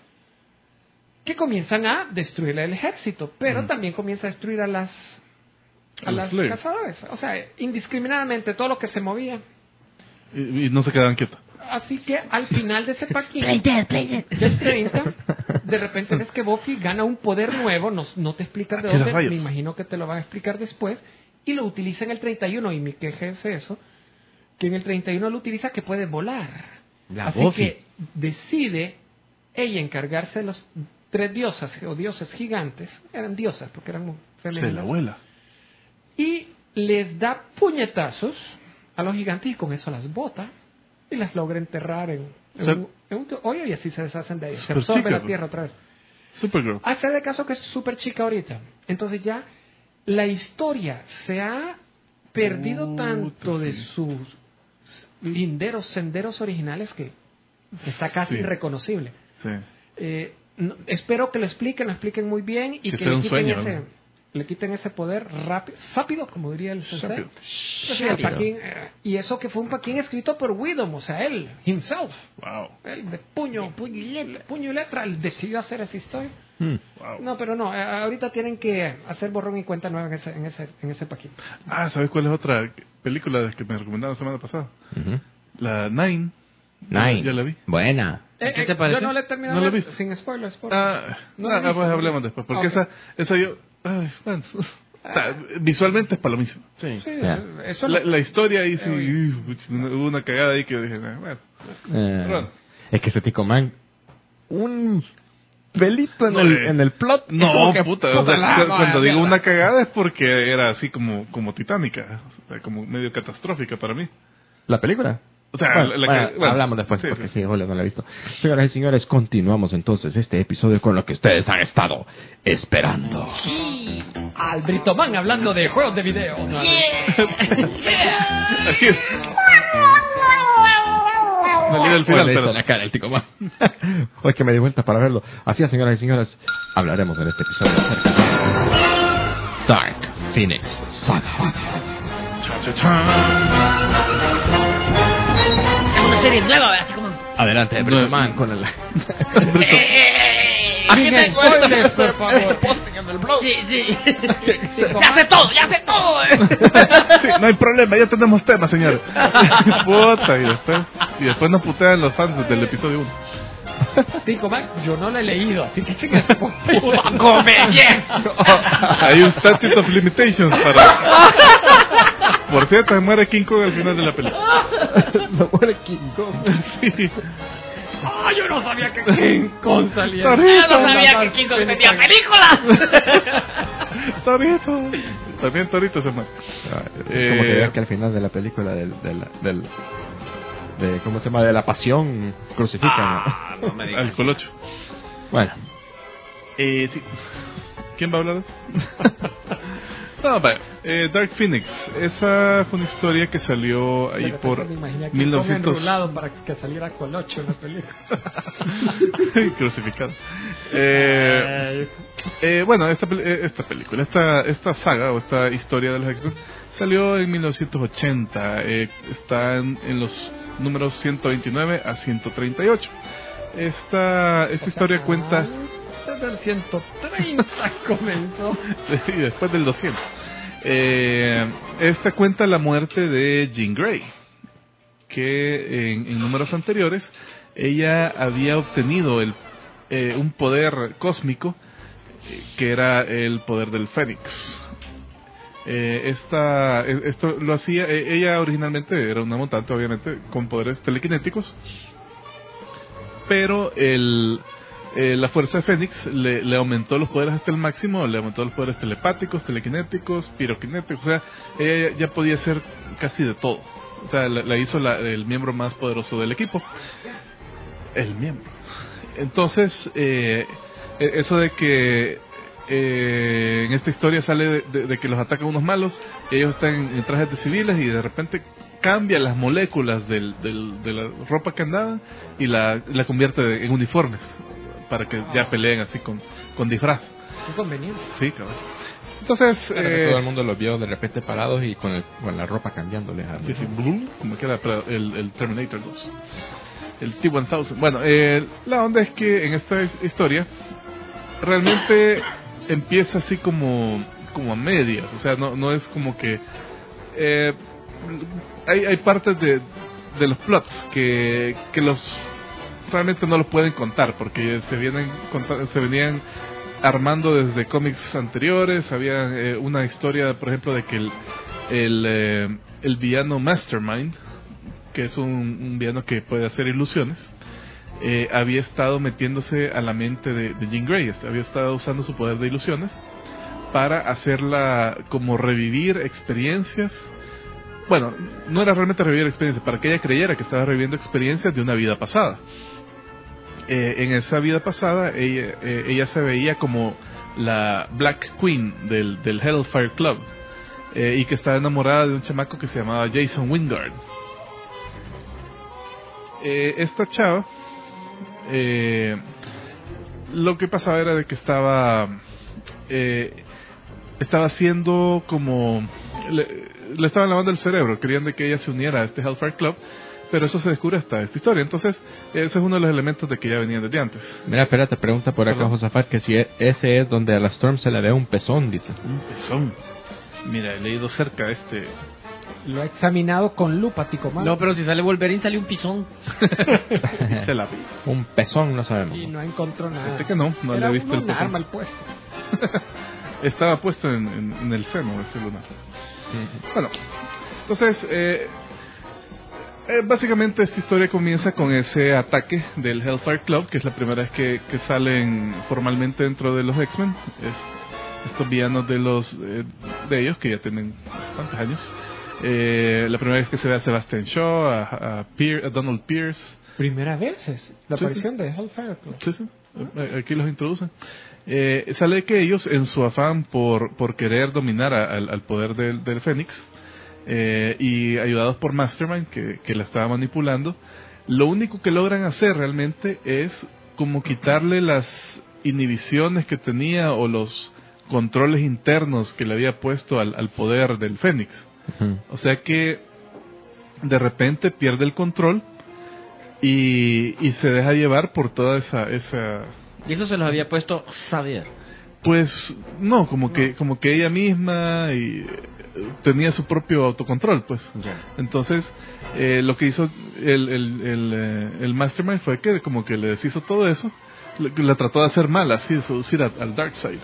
que comienzan a destruir el ejército, pero Mm. también comienza a destruir a las a A los las slaves. cazadores. O sea, indiscriminadamente todo lo que se movía. Y, y no se quedaban quietos. Así que al final de ese paquete del treinta, de repente ves que Buffy gana un poder nuevo, no, no te explican de ¿Qué dónde, rayos? me imagino que te lo van a explicar después, y lo utiliza en el treinta y uno, y mi queja es eso, que en el treinta y uno lo utiliza que puede volar. La Así Buffy. que decide ella encargarse de los tres diosas o dioses gigantes, eran diosas porque eran Se la femeninas, abuela. y les da puñetazos a los gigantes y con eso las bota y las logra enterrar en, en O sea, un, en un hoyo y así se deshacen de ellos. Se Super absorbe chica, la pues. tierra otra vez. Supergirl. Hace de caso que es súper chica ahorita. Entonces ya la historia se ha perdido Puta, tanto de sí. sus linderos, senderos originales que está casi Sí. irreconocible. Sí. Eh, no- espero que lo expliquen, lo expliquen muy bien y Que que, sea le un quiten sueño, ese... ¿no? le quiten ese poder rápido, rápido como diría el sensei. Rápido. Pues sí, el Paquín, eh, y eso que fue un Paquín escrito por Widom, o sea, él, himself. Wow. Él de puño, puño y letra, puño y letra, él decidió hacer esa historia. Hmm. Wow. No, pero no, eh, ahorita tienen que hacer borrón y cuenta nueva en ese, en ese, en ese Paquín. Ah, ¿sabes cuál es otra película que me recomendaron la semana pasada? Ujú. La Nine. Nine. Ya la vi. Buena. Eh, ¿Qué eh, te parece? Yo no le he terminado ¿No la de ver, viste? sin spoilers. Por Ah, no no, la he ah, visto. pues hablemos después, porque Ok. esa, esa yo, ay, bueno, está- visualmente es palomísimo. Sí. Sí, Ya. eso- eso La, lo- la historia ahí sí, Oye. uh, una- hubo una cagada ahí que dije, ah, bueno, Eh, Bueno. es que ese Tico Man, un pelito en, No, el, eh. en el plot. no, como que, puta, o sea, la- cu- no, cuando eh, digo mierda. una cagada es porque era así como, como titánica, o sea, como medio catastrófica para mí. ¿La película? O sea, Bueno, la- la bueno, que- bueno, hablamos después, sí, porque sí. sí, Julio no la he visto. Señoras y señores, continuamos entonces este episodio con lo que ustedes han estado esperando. Al Britoman hablando de juegos de video. No, Aquí. Me liga el final, Bueno, pero hizo la cara el Tico Man. Hoy que me di vueltas para verlo. Así es, señoras y señores, hablaremos en este episodio acerca de Dark Phoenix Saga. cha, cha, cha. Es una serie nueva, ¿verdad? Así como... Adelante, Brito Man, con el... Aquí Sin spoilers, por favor. posting en el blog. Sí, sí. Ya sé todo, ya sé todo. Sí, no hay problema, ya tenemos tema, señor. Puta, y después, y después nos putean los fans del episodio uno. Tico Man, yo no lo he leído, así que sin spoilers. Come bien. Hay un statute of limitations para... Por cierto, se muere King Kong al final de la película. No muere King Kong. Sí. Ah, yo no sabía que King Kong salía. Torito. Yo no sabía que King Kong tenía películas. Torito. También Torito se muere. Es Eh, como que ver que al final de la película del, del, del de, ¿cómo se llama? De la pasión crucifican. Ah, no me digas. Al colocho. Bueno, Eh, sí. ¿Quién va a hablar de eso? No, vaya. Eh, Dark Phoenix. Esa fue una historia que salió ahí De por repente me imaginé que mil Kong novecientos... enrulado para que saliera Colocho en la película. Crucificado. Eh, eh, bueno, esta, pel- eh, esta película, esta, esta saga o esta historia de los X-Men salió en mil novecientos ochenta. Eh, está en, en los números ciento veintinueve a ciento treinta y ocho. Esta, esta historia cuenta... Desde el ciento treinta comenzó. y después del doscientos. Eh, esta cuenta la muerte de Jean Grey, que en, en números anteriores ella había obtenido el, eh, un poder cósmico eh, que era el poder del Fénix. Eh, esta, eh, esto lo hacía, eh, ella originalmente era una mutante, obviamente, con poderes telequinéticos, pero el... Eh, la fuerza de Fénix le, le aumentó los poderes hasta el máximo, le aumentó los poderes telepáticos, telequinéticos, piroquinéticos, o sea, ella ya podía hacer casi de todo. O sea, la, la hizo la, el miembro más poderoso del equipo. El miembro. Entonces, eh, eso de que eh, en esta historia sale de, de, de que los atacan unos malos, ellos están en trajes de civiles y de repente cambia las moléculas del, del, de la ropa que andaban y la, la convierte en uniformes para que ya peleen así con, con disfraz. Qué conveniente. Sí, cabrón. Entonces, eh, todo el mundo los vio de repente parados y con, el, con la ropa cambiándoles. A sí, sí, blum, como que era el, el Terminator dos, el T mil. Bueno, eh, la onda es que en esta historia realmente empieza así como, como a medias, o sea, no, no es como que eh, hay, hay partes de, de los plots que, que los realmente no los pueden contar porque se vienen conta- se venían armando desde cómics anteriores. Había eh, una historia, por ejemplo, de que el el, eh, el villano Mastermind, que es un, un villano que puede hacer ilusiones, eh, había estado metiéndose a la mente de, de Jean Grey, había estado usando su poder de ilusiones para hacerla como revivir experiencias. Bueno, no era realmente revivir experiencias, para que ella creyera que estaba reviviendo experiencias de una vida pasada. Eh, en esa vida pasada ella, eh, ella se veía como la Black Queen del, del Hellfire Club, eh, y que estaba enamorada de un chamaco que se llamaba Jason Wingard. Eh, esta chava, eh, lo que pasaba era de que estaba, eh, estaba haciendo como... Le, le estaban lavando el cerebro, querían de que ella se uniera a este Hellfire Club, pero eso se descubre hasta esta historia. Entonces, ese es uno de los elementos de que ya venían desde antes. Mira, espérate, pregunta por acá Perdón. Josafat que si ese es donde a la Storm se le ve un pezón, dice. Un pezón. Mira, he leído cerca este... Lo he examinado con lupa, Tico Mal. No, pero si sale Wolverine sale un pisón. Dice la pis. Un pezón, no sabemos. Y no encontró nada. Este que no, no Era le he visto un el pezón. arma al puesto. Estaba puesto en, en, en el seno de ese lunar. Bueno, entonces, eh, eh, básicamente esta historia comienza con ese ataque del Hellfire Club, que es la primera vez que, que salen formalmente dentro de los X-Men. Es, estos villanos de los eh, de ellos, que ya tienen bastantes años. Eh, la primera vez que se ve a Sebastian Shaw, a, a, Pier, a Donald Pierce. Primera vez es la Sí, aparición sí. de Hellfire Club. Sí, sí, eh, aquí los introducen. Eh, sale que ellos, en su afán por, por querer dominar a, al, al poder del, del Fénix, eh, y ayudados por Mastermind, que, que la estaba manipulando, lo único que logran hacer realmente es como quitarle las inhibiciones que tenía o los controles internos que le había puesto al, al poder del Fénix. Uh-huh. O sea que de repente pierde el control y, y se deja llevar por toda esa, esa Y eso se los había puesto Xavier. pues no, como que como que ella misma y eh, tenía su propio autocontrol, pues. Ya. Entonces, eh, lo que hizo el, el, el, eh, el Mastermind fue que como que le deshizo todo eso, la, la trató de hacer mal, así, de seducir a- al Darkseid.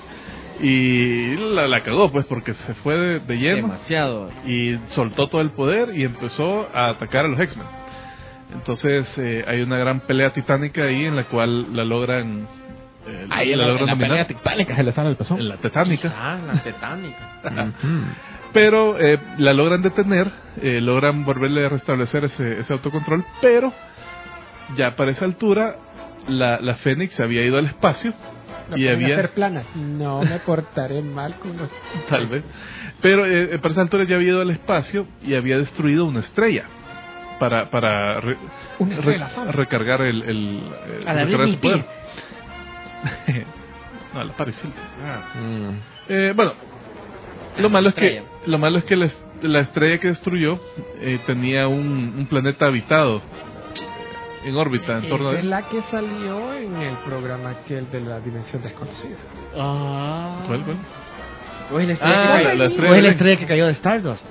Y la, la cagó, pues, porque se fue de, de lleno Demasiado. y soltó todo el poder y empezó a atacar a los X-Men. Entonces, eh, hay una gran pelea titánica ahí en la cual la logran... eh, Ahí la en la, logran en la dominar. pelea titánica se le sale el pezón. En la tetánica. Ah, la tetánica. Ujú. Pero eh, la logran detener, eh, logran volverle a restablecer ese, ese autocontrol, pero ya para esa altura la, la Fénix había ido al espacio La y pueden había, hacer plana. No me portaré mal con los... tal vez, pero eh, para esa altura ya había ido al espacio y había destruido una estrella para, para re- Una estrella de la re- fama. recargar el, el, el- A la recargar su Britney poder. No, a la Paris Hilton. Mm. Eh, bueno, lo malo es que estrella. lo malo es que la, est- la estrella que destruyó eh, tenía un, un planeta habitado en órbita en torno a Esa es él. la que salió en el programa aquel de la dimensión desconocida. Ah. ¿Cuál, cuál? O es la estrella, Ah, que, la- cayó, la estrella o es la de- estrella que cayó de Stardust.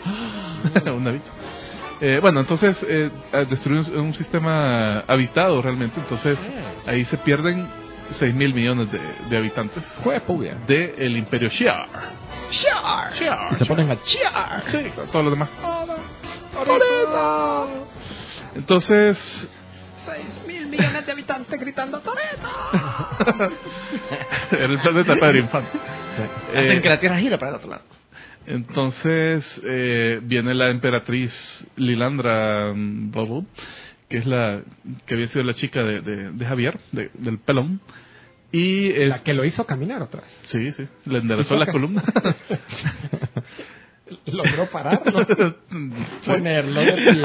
Una bicha. Eh, bueno, entonces eh, eh, destruyó un, un sistema habitado realmente, entonces ahí se pierden seis mil millones de, de habitantes Juepuya. del Imperio Shi'ar. Shi'ar. Shi'ar. Y se ponen a chiar. Sí, con todos los demás. Entonces, Seis mil millones de habitantes gritando Toretto. era el planeta Pedro Infante. Hacen Eh, que la Tierra gira para el otro lado. Entonces eh, viene la emperatriz Lilandra mm, Bubble, que es la que había sido la chica de, de, de Javier, de- del pelón, y es, La que lo hizo caminar otra vez. sí, sí, le enderezó ¿Hizo la qué? columna. Logró pararlo. Sí. Ponerlo de pie.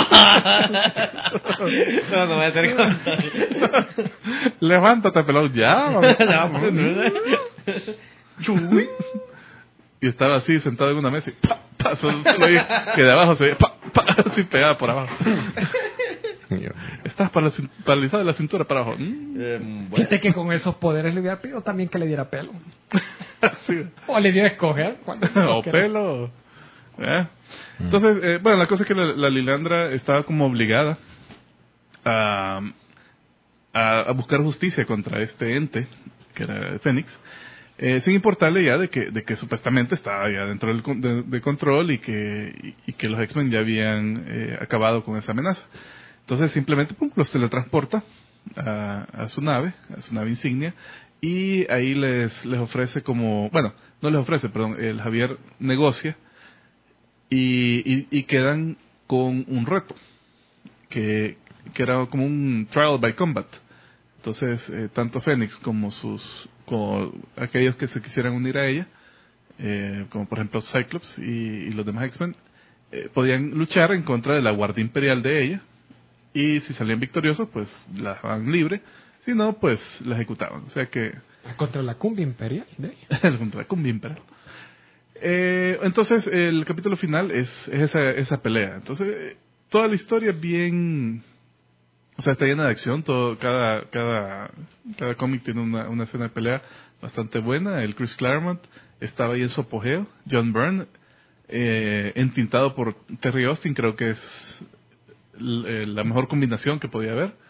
No, no voy a hacer contar. Levántate, pelón, ya. vamos. Y estaba así sentado en una mesa y pa, pa, solo, solo ahí, que de abajo se ve pa, pa, así pegada por abajo. Estás paraliz- paralizado de la cintura para abajo. Mm, Quite que con esos poderes le hubiera pedido también que le diera pelo. sí. O le dio a escoger. cuando- O pelo. ¿eh? Entonces, eh, bueno, la cosa es que la, la Lilandra estaba como obligada a, a, a buscar justicia contra este ente, que era el Fénix, eh, sin importarle ya de que, de que supuestamente estaba ya dentro del con- de, de control y que, y, y que los X-Men ya habían eh, acabado con esa amenaza. Entonces simplemente pum, los teletransporta a, a su nave, a su nave insignia, y ahí les, les ofrece como, bueno, no les ofrece, perdón, el Javier negocia y, y, y quedan con un reto, que, que era como un trial by combat. Entonces, eh, tanto Fénix como sus como aquellos que se quisieran unir a ella, eh, como por ejemplo Cyclops y, y los demás X-Men, eh, podían luchar en contra de la Guardia Imperial de ella, y si salían victoriosos, pues la dejaban libre, si no, pues la ejecutaban. O sea que Contra la cumbia imperial de ella. contra la cumbia imperial. Eh, entonces, el capítulo final es, es esa, esa pelea. Entonces, eh, toda la historia es bien... O sea, está llena de acción. Todo, cada cada, cada cómic tiene una, una escena de pelea bastante buena. El Chris Claremont estaba ahí en su apogeo. John Byrne, eh, entintado por Terry Austin, creo que es l- la mejor combinación que podía haber.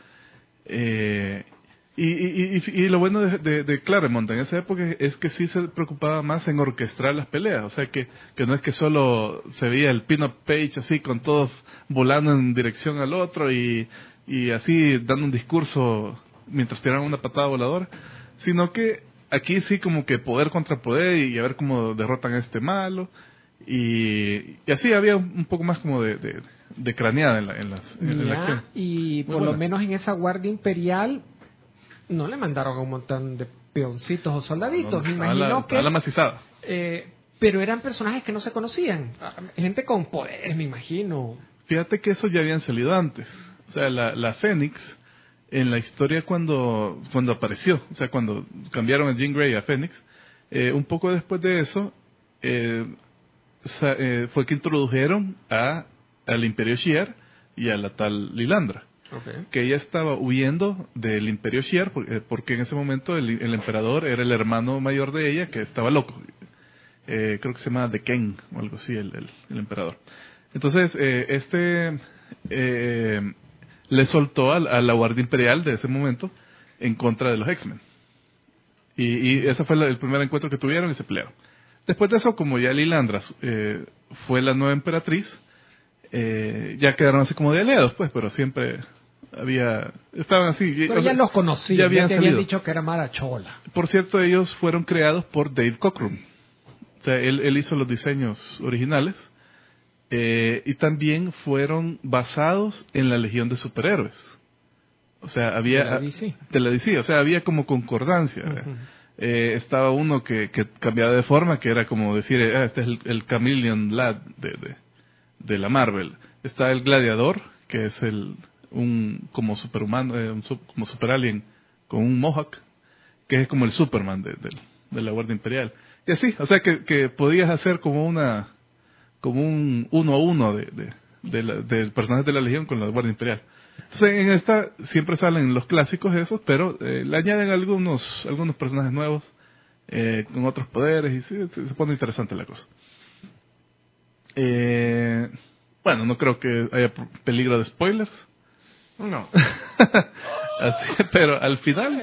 Eh, y, y, y, y lo bueno de, de, de Claremont en esa época es que sí se preocupaba más en orquestar las peleas. O sea, que, que no es que solo se veía el pin-up page así con todos volando en dirección al otro y... y así dando un discurso mientras tiraban una patada voladora, sino que aquí sí como que poder contra poder y a ver cómo derrotan a este malo, y, y así había un poco más como de, de, de craneada en la, en las, en Ya, la acción. y por buena. lo menos en esa guardia imperial no le mandaron a un montón de peoncitos o soldaditos. Me a imagino la, que... a la macizada. eh, pero eran personajes que no se conocían. Gente con poderes, me imagino. Fíjate que eso ya habían salido antes. O sea, la, la Fénix, en la historia cuando, cuando apareció, o sea, cuando cambiaron a Jean Grey a Fénix, eh, un poco después de eso, eh, sa- eh, fue que introdujeron a, al Imperio Shi'ar y a la tal Lilandra. Okay. Que ella estaba huyendo del Imperio Shi'ar, porque, porque en ese momento el, el emperador era el hermano mayor de ella, que estaba loco. Eh, creo que se llama Deken, o algo así, el, el, el emperador. Entonces, eh, este... Eh, le soltó a, a la Guardia Imperial de ese momento en contra de los X-Men. Y, y ese fue la, el primer encuentro que tuvieron y se pelearon. Después de eso, como ya Lilandra eh, fue la nueva emperatriz, eh, ya quedaron así como de aliados, pues, pero siempre había... Estaban así. Pero o ya sea, los conocí, ya ya, habían te habían salido. dicho que era Marachola. Por cierto, ellos fueron creados por Dave Cockrum. O sea, él, él hizo los diseños originales. Eh, y también fueron basados en la Legión de Superhéroes. O sea, había... De la D C. De la D C, o sea, había como concordancia. Ujú. eh, estaba uno que, que cambiaba de forma, que era como decir, ah, este es el, el Chameleon Lad de, de, de la Marvel. Está el Gladiador, que es el un como superhumano, eh, un, su- como super alien con un mohawk, que es como el Superman de, de, de la Guardia Imperial. Y así, o sea, que, que podías hacer como una... como un uno a uno de, de, de, la, de personajes de la Legión con la Guardia Imperial. Entonces, en esta siempre salen los clásicos esos, pero eh, le añaden algunos algunos personajes nuevos eh, con otros poderes y sí, se, se pone interesante la cosa. Eh, bueno, no creo que haya peligro de spoilers. No. Así, pero al final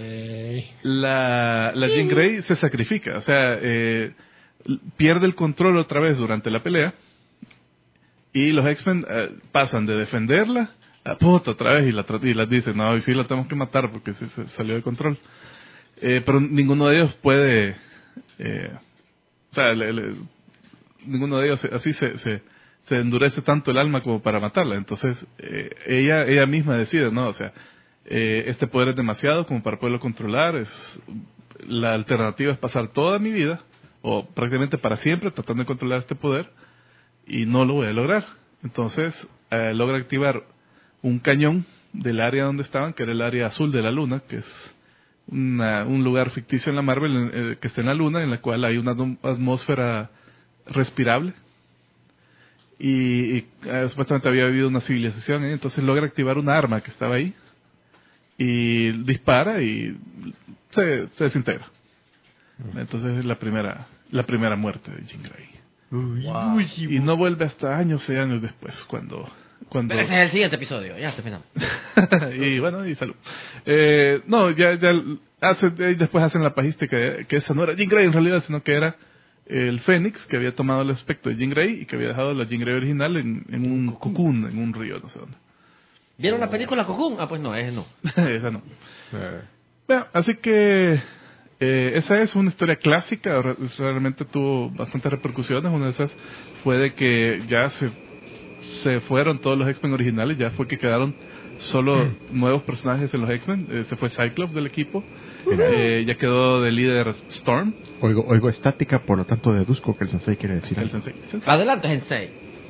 la, la Jean Grey se sacrifica, o sea, eh, pierde el control otra vez durante la pelea y los X-Men eh, pasan de defenderla a puta otra vez y la, tra- y la dicen, no, y sí la tenemos que matar porque se, se salió de control. Eh, pero ninguno de ellos puede, eh, o sea, le- le- ninguno de ellos así se, se, se endurece tanto el alma como para matarla. Entonces, eh, ella ella misma decide, no, o sea, eh, este poder es demasiado como para poderlo controlar. Es la alternativa es pasar toda mi vida o prácticamente para siempre tratando de controlar este poder y no lo voy a lograr. Entonces eh, logra activar un cañón del área donde estaban, que era el área azul de la luna, que es una, un lugar ficticio en la Marvel eh, que está en la luna, en la cual hay una atm- atmósfera respirable y, y eh, supuestamente había habido una civilización ahí. Entonces logra activar una arma que estaba ahí y dispara y se, se desintegra. Entonces es la primera la primera muerte de Jean Grey. Wow. Y no vuelve hasta años y años después, cuando... cuando Pero ese es el siguiente episodio, ya terminamos. y bueno, y salud. Eh, no, ya, ya hace, y después hacen la pajista que, que esa no era Jean Grey en realidad, sino que era el Fénix, que había tomado el aspecto de Jean Grey y que había dejado la Jean Grey original en, en un cocoon, en un río, no sé dónde. ¿Vieron la película Cocoon? Ah, pues no, ese no. Esa no. Bueno, así que eh, esa es una historia clásica, re- realmente tuvo bastantes repercusiones. Una de esas fue de que ya se, se fueron todos los X-Men originales, ya fue que quedaron solo nuevos personajes en los X-Men. Eh, se fue Cyclops del equipo, eh, ya quedó de líder Storm, Oigo, oigo estática, por lo tanto deduzco que el sensei quiere decir el algo. sensei. ¿Sí? Adelante, Sensei.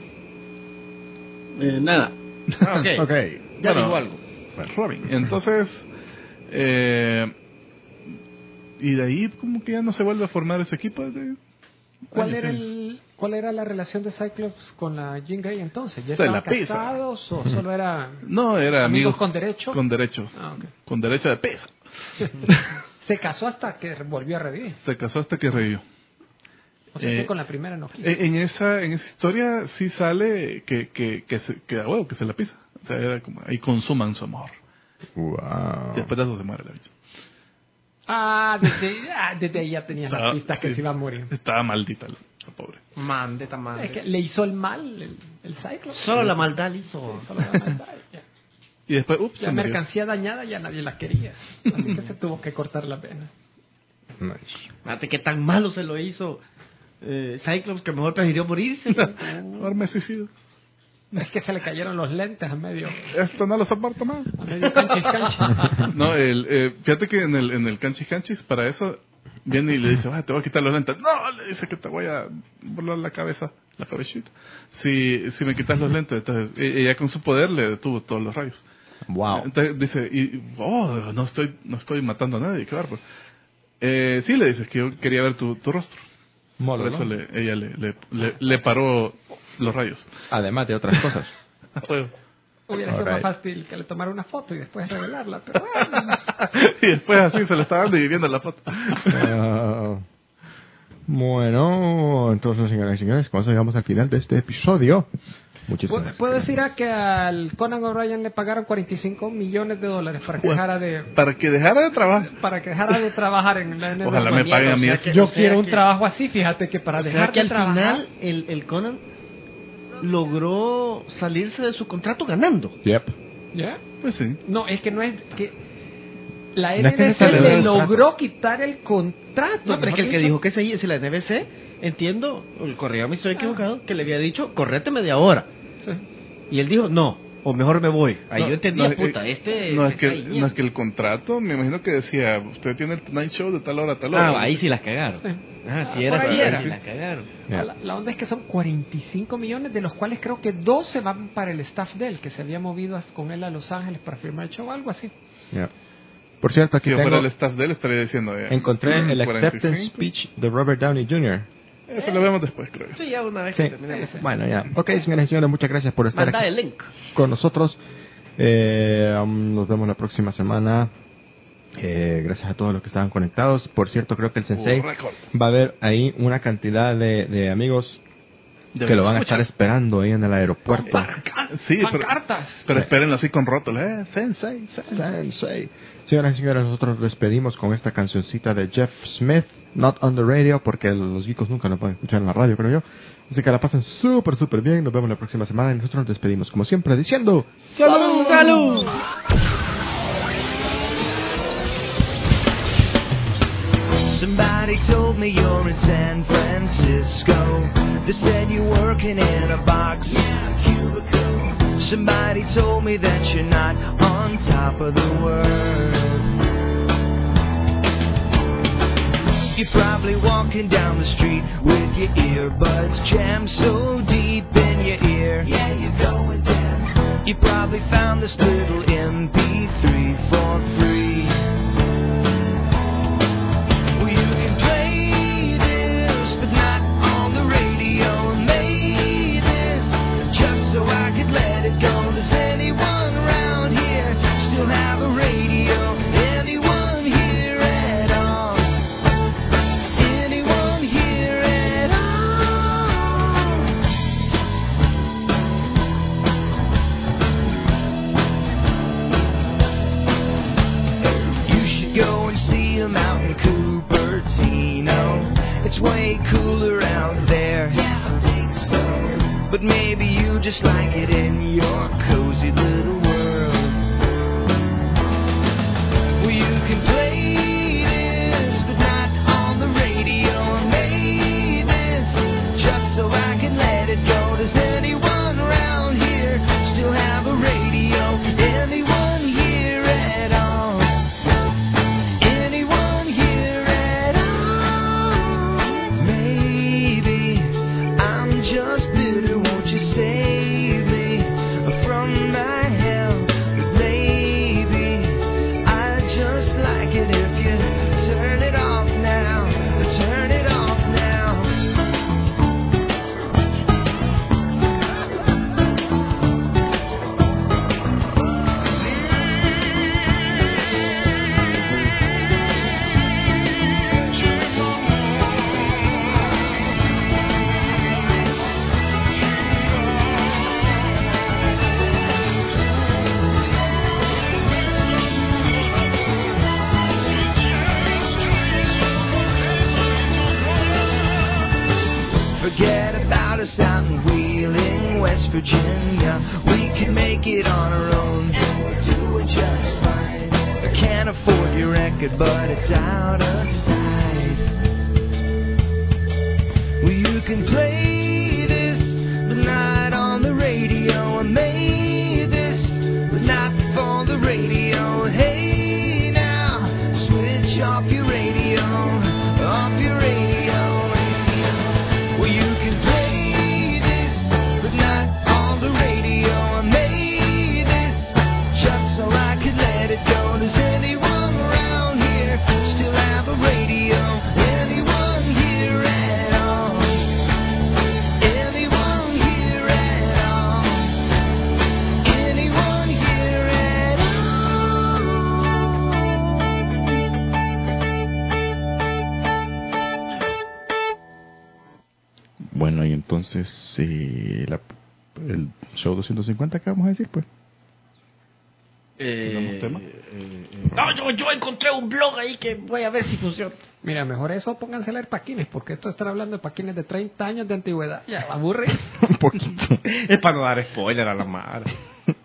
Eh, nada. Ah, ok. Ok. Ya Bueno, dijo algo. Bueno, Robin. Entonces, eh, y de ahí como que ya no se vuelve a formar ese equipo. De, ¿Cuál Años, era años. el cuál era la relación de Cyclops con la Jean Grey entonces? ¿Ya Se estaban la pisa. casados o solo era No, era amigos amigos con derecho? Con derecho. Ah, ok. Con derecho de pesa. Se casó hasta que volvió a revivir. Se casó hasta que revivió. O sea Eh, que con la primera no quiso. En en esa en esa historia sí sale que que que se, que, a huevo, que se la pisa. O sea, era como ahí consuman su amor. Wow. Y después de eso se muere la bicha. Ah, desde, ah, desde ahí ya tenías la Estaba- pista que sí, se iba a morir. Estaba maldita la, la pobre. Mande, madre. Es que le hizo el mal el, el Cyclops. Solo la maldad le hizo. Sí, solo la maldad. Ya. Y después, ups, La se murió. mercancía dañada ya nadie la quería. Así que se tuvo que cortar la pena. Fíjate qué tan malo se lo hizo eh, Cyclops que mejor prefirió morirse. Ahora me suicido. Es que se le cayeron los lentes a medio, Esto no lo soporto más. a medio canchis canchis. No, el, eh, fíjate que en el, en el canchis canchis, para eso, viene y le dice, "Ah, te voy a quitar los lentes". No, le dice que te voy a volar la cabeza, la cabecita. Si, si me quitas los lentes, entonces e- ella con su poder le detuvo todos los rayos. Wow. Entonces dice, y, oh, no estoy, no estoy matando a nadie, claro. Pues. Eh, sí, le dices que yo quería ver tu, tu rostro. Molo, Por eso ¿no? le, ella le, le, le, le paró los rayos. Además de otras cosas. A huevo. Hubiera sido Alright. más fácil que le tomara una foto y después revelarla, pero bueno. Y después así se le estaba dando y viendo la foto. Ah, bueno, entonces, señoras y señores, con eso llegamos al final de este episodio. Muchísimas ¿Puedo, puedo gracias. decir a que al Conan O'Brien le pagaron cuarenta y cinco millones de dólares para que dejara de Para que dejara de trabajar. para que dejara de trabajar en la N B A? Ojalá me paguen a mí eso. Yo O sea quiero un que- trabajo así, fíjate que para O sea dejar que de al trabajar final el, el Conan logró salirse de su contrato ganando. Yep. ¿Ya? Pues sí. No, es que no es que la No es que N B C se le le dé el logró quitar el contrato. No, pero es que el que mejor dijo dicho. que se si la N B C, entiendo, el correo me estoy equivocado, que le había dicho, correte media hora. Sí. Y él dijo, no, o mejor me voy. Ahí No, yo entendía, no, puta, eh, este... No es, este que, está ahí, no es que el contrato, me imagino que decía, usted tiene el Tonight Show de tal hora a tal hora. Ah, ahí sí las cagaron. Sí. Ah, sí Ah, era, por ahí sí, era. sí las cagaron. Yeah. La, la onda es que son cuarenta y cinco millones, de los cuales creo que doce van para el staff de él, que se había movido as- con él a Los Ángeles para firmar el show, algo así. Yeah. Por cierto, aquí Si yo fuera tengo, el staff de él, estaría diciendo. eh, encontré el cuarenta y acceptance cinco. speech de Robert Downey junior Eso lo vemos después, creo. Sí, ya una vez Sí. que terminemos. Bueno, ya. Ok, señoras y señores, muchas gracias por estar Manda aquí el link. con nosotros. Eh, um, nos vemos la próxima semana. Eh, gracias a todos los que estaban conectados. Por cierto, creo que el Sensei Uh, récord. va a haber ahí una cantidad de, de amigos Ya que me lo van a escuchan. estar esperando ahí en el aeropuerto. Sí, pero, ¡Pancartas! pero Sí. espérenlo así con rótulos. Eh, sensei, sensei. Sensei. Señoras y señores, nosotros nos despedimos con esta cancioncita de Jeff Smith, Not on the Radio, porque los geekos nunca lo pueden escuchar en la radio, creo yo. Así que la pasen súper, súper bien. Nos vemos la próxima semana y nosotros nos despedimos, como siempre, diciendo ¡Salud! ¡Salud! Somebody told me you're in San Francisco. They said you're working in a box. Yeah, cubicle. Somebody told me that you're not on top of the world. You're probably walking down the street with your earbuds jammed so deep in your ear. Yeah, you're going down. You probably found this little M P three for free. Well, you can play this, but not on the radio. And made this just so I could let it go. Does anyone around here still have a radio? Anyone here at all? Anyone here at all? You should go and see them out in Cupertino. It's way cooler out there. Yeah, I think so. But maybe you just like it in your cozy little world. Well, you can play this, but not on the radio. I made this just so I can let it go. Does anyone around here still have a radio? Anyone here at all? Anyone here at all? Maybe I'm just bitter. Won't you save me from my hell? But maybe I just like it if you Virginia. We can make it on our own, and we're doing just fine. I can't afford your record, but it's out of sight. Well, you can play this, but not on the radio. I made this, but not for the radio. Hey, now, switch off your radio, off your radio, radio. Well, you can play this, but not on the radio. I made this, just so I could let it go. Does anyone around here still have a radio? Anyone here at all? Anyone here at all? Anyone here at Bueno, y entonces eh, la- el show doscientos cincuenta, ¿qué vamos a decir, pues? ¿Tenemos tema? No, yo, yo encontré un blog ahí que voy a ver si funciona. Mira, mejor eso pónganse a leer paquines, porque esto están hablando de paquines de treinta años de antigüedad. Ya, aburre. Un poquito. Es para no dar spoiler a la madre.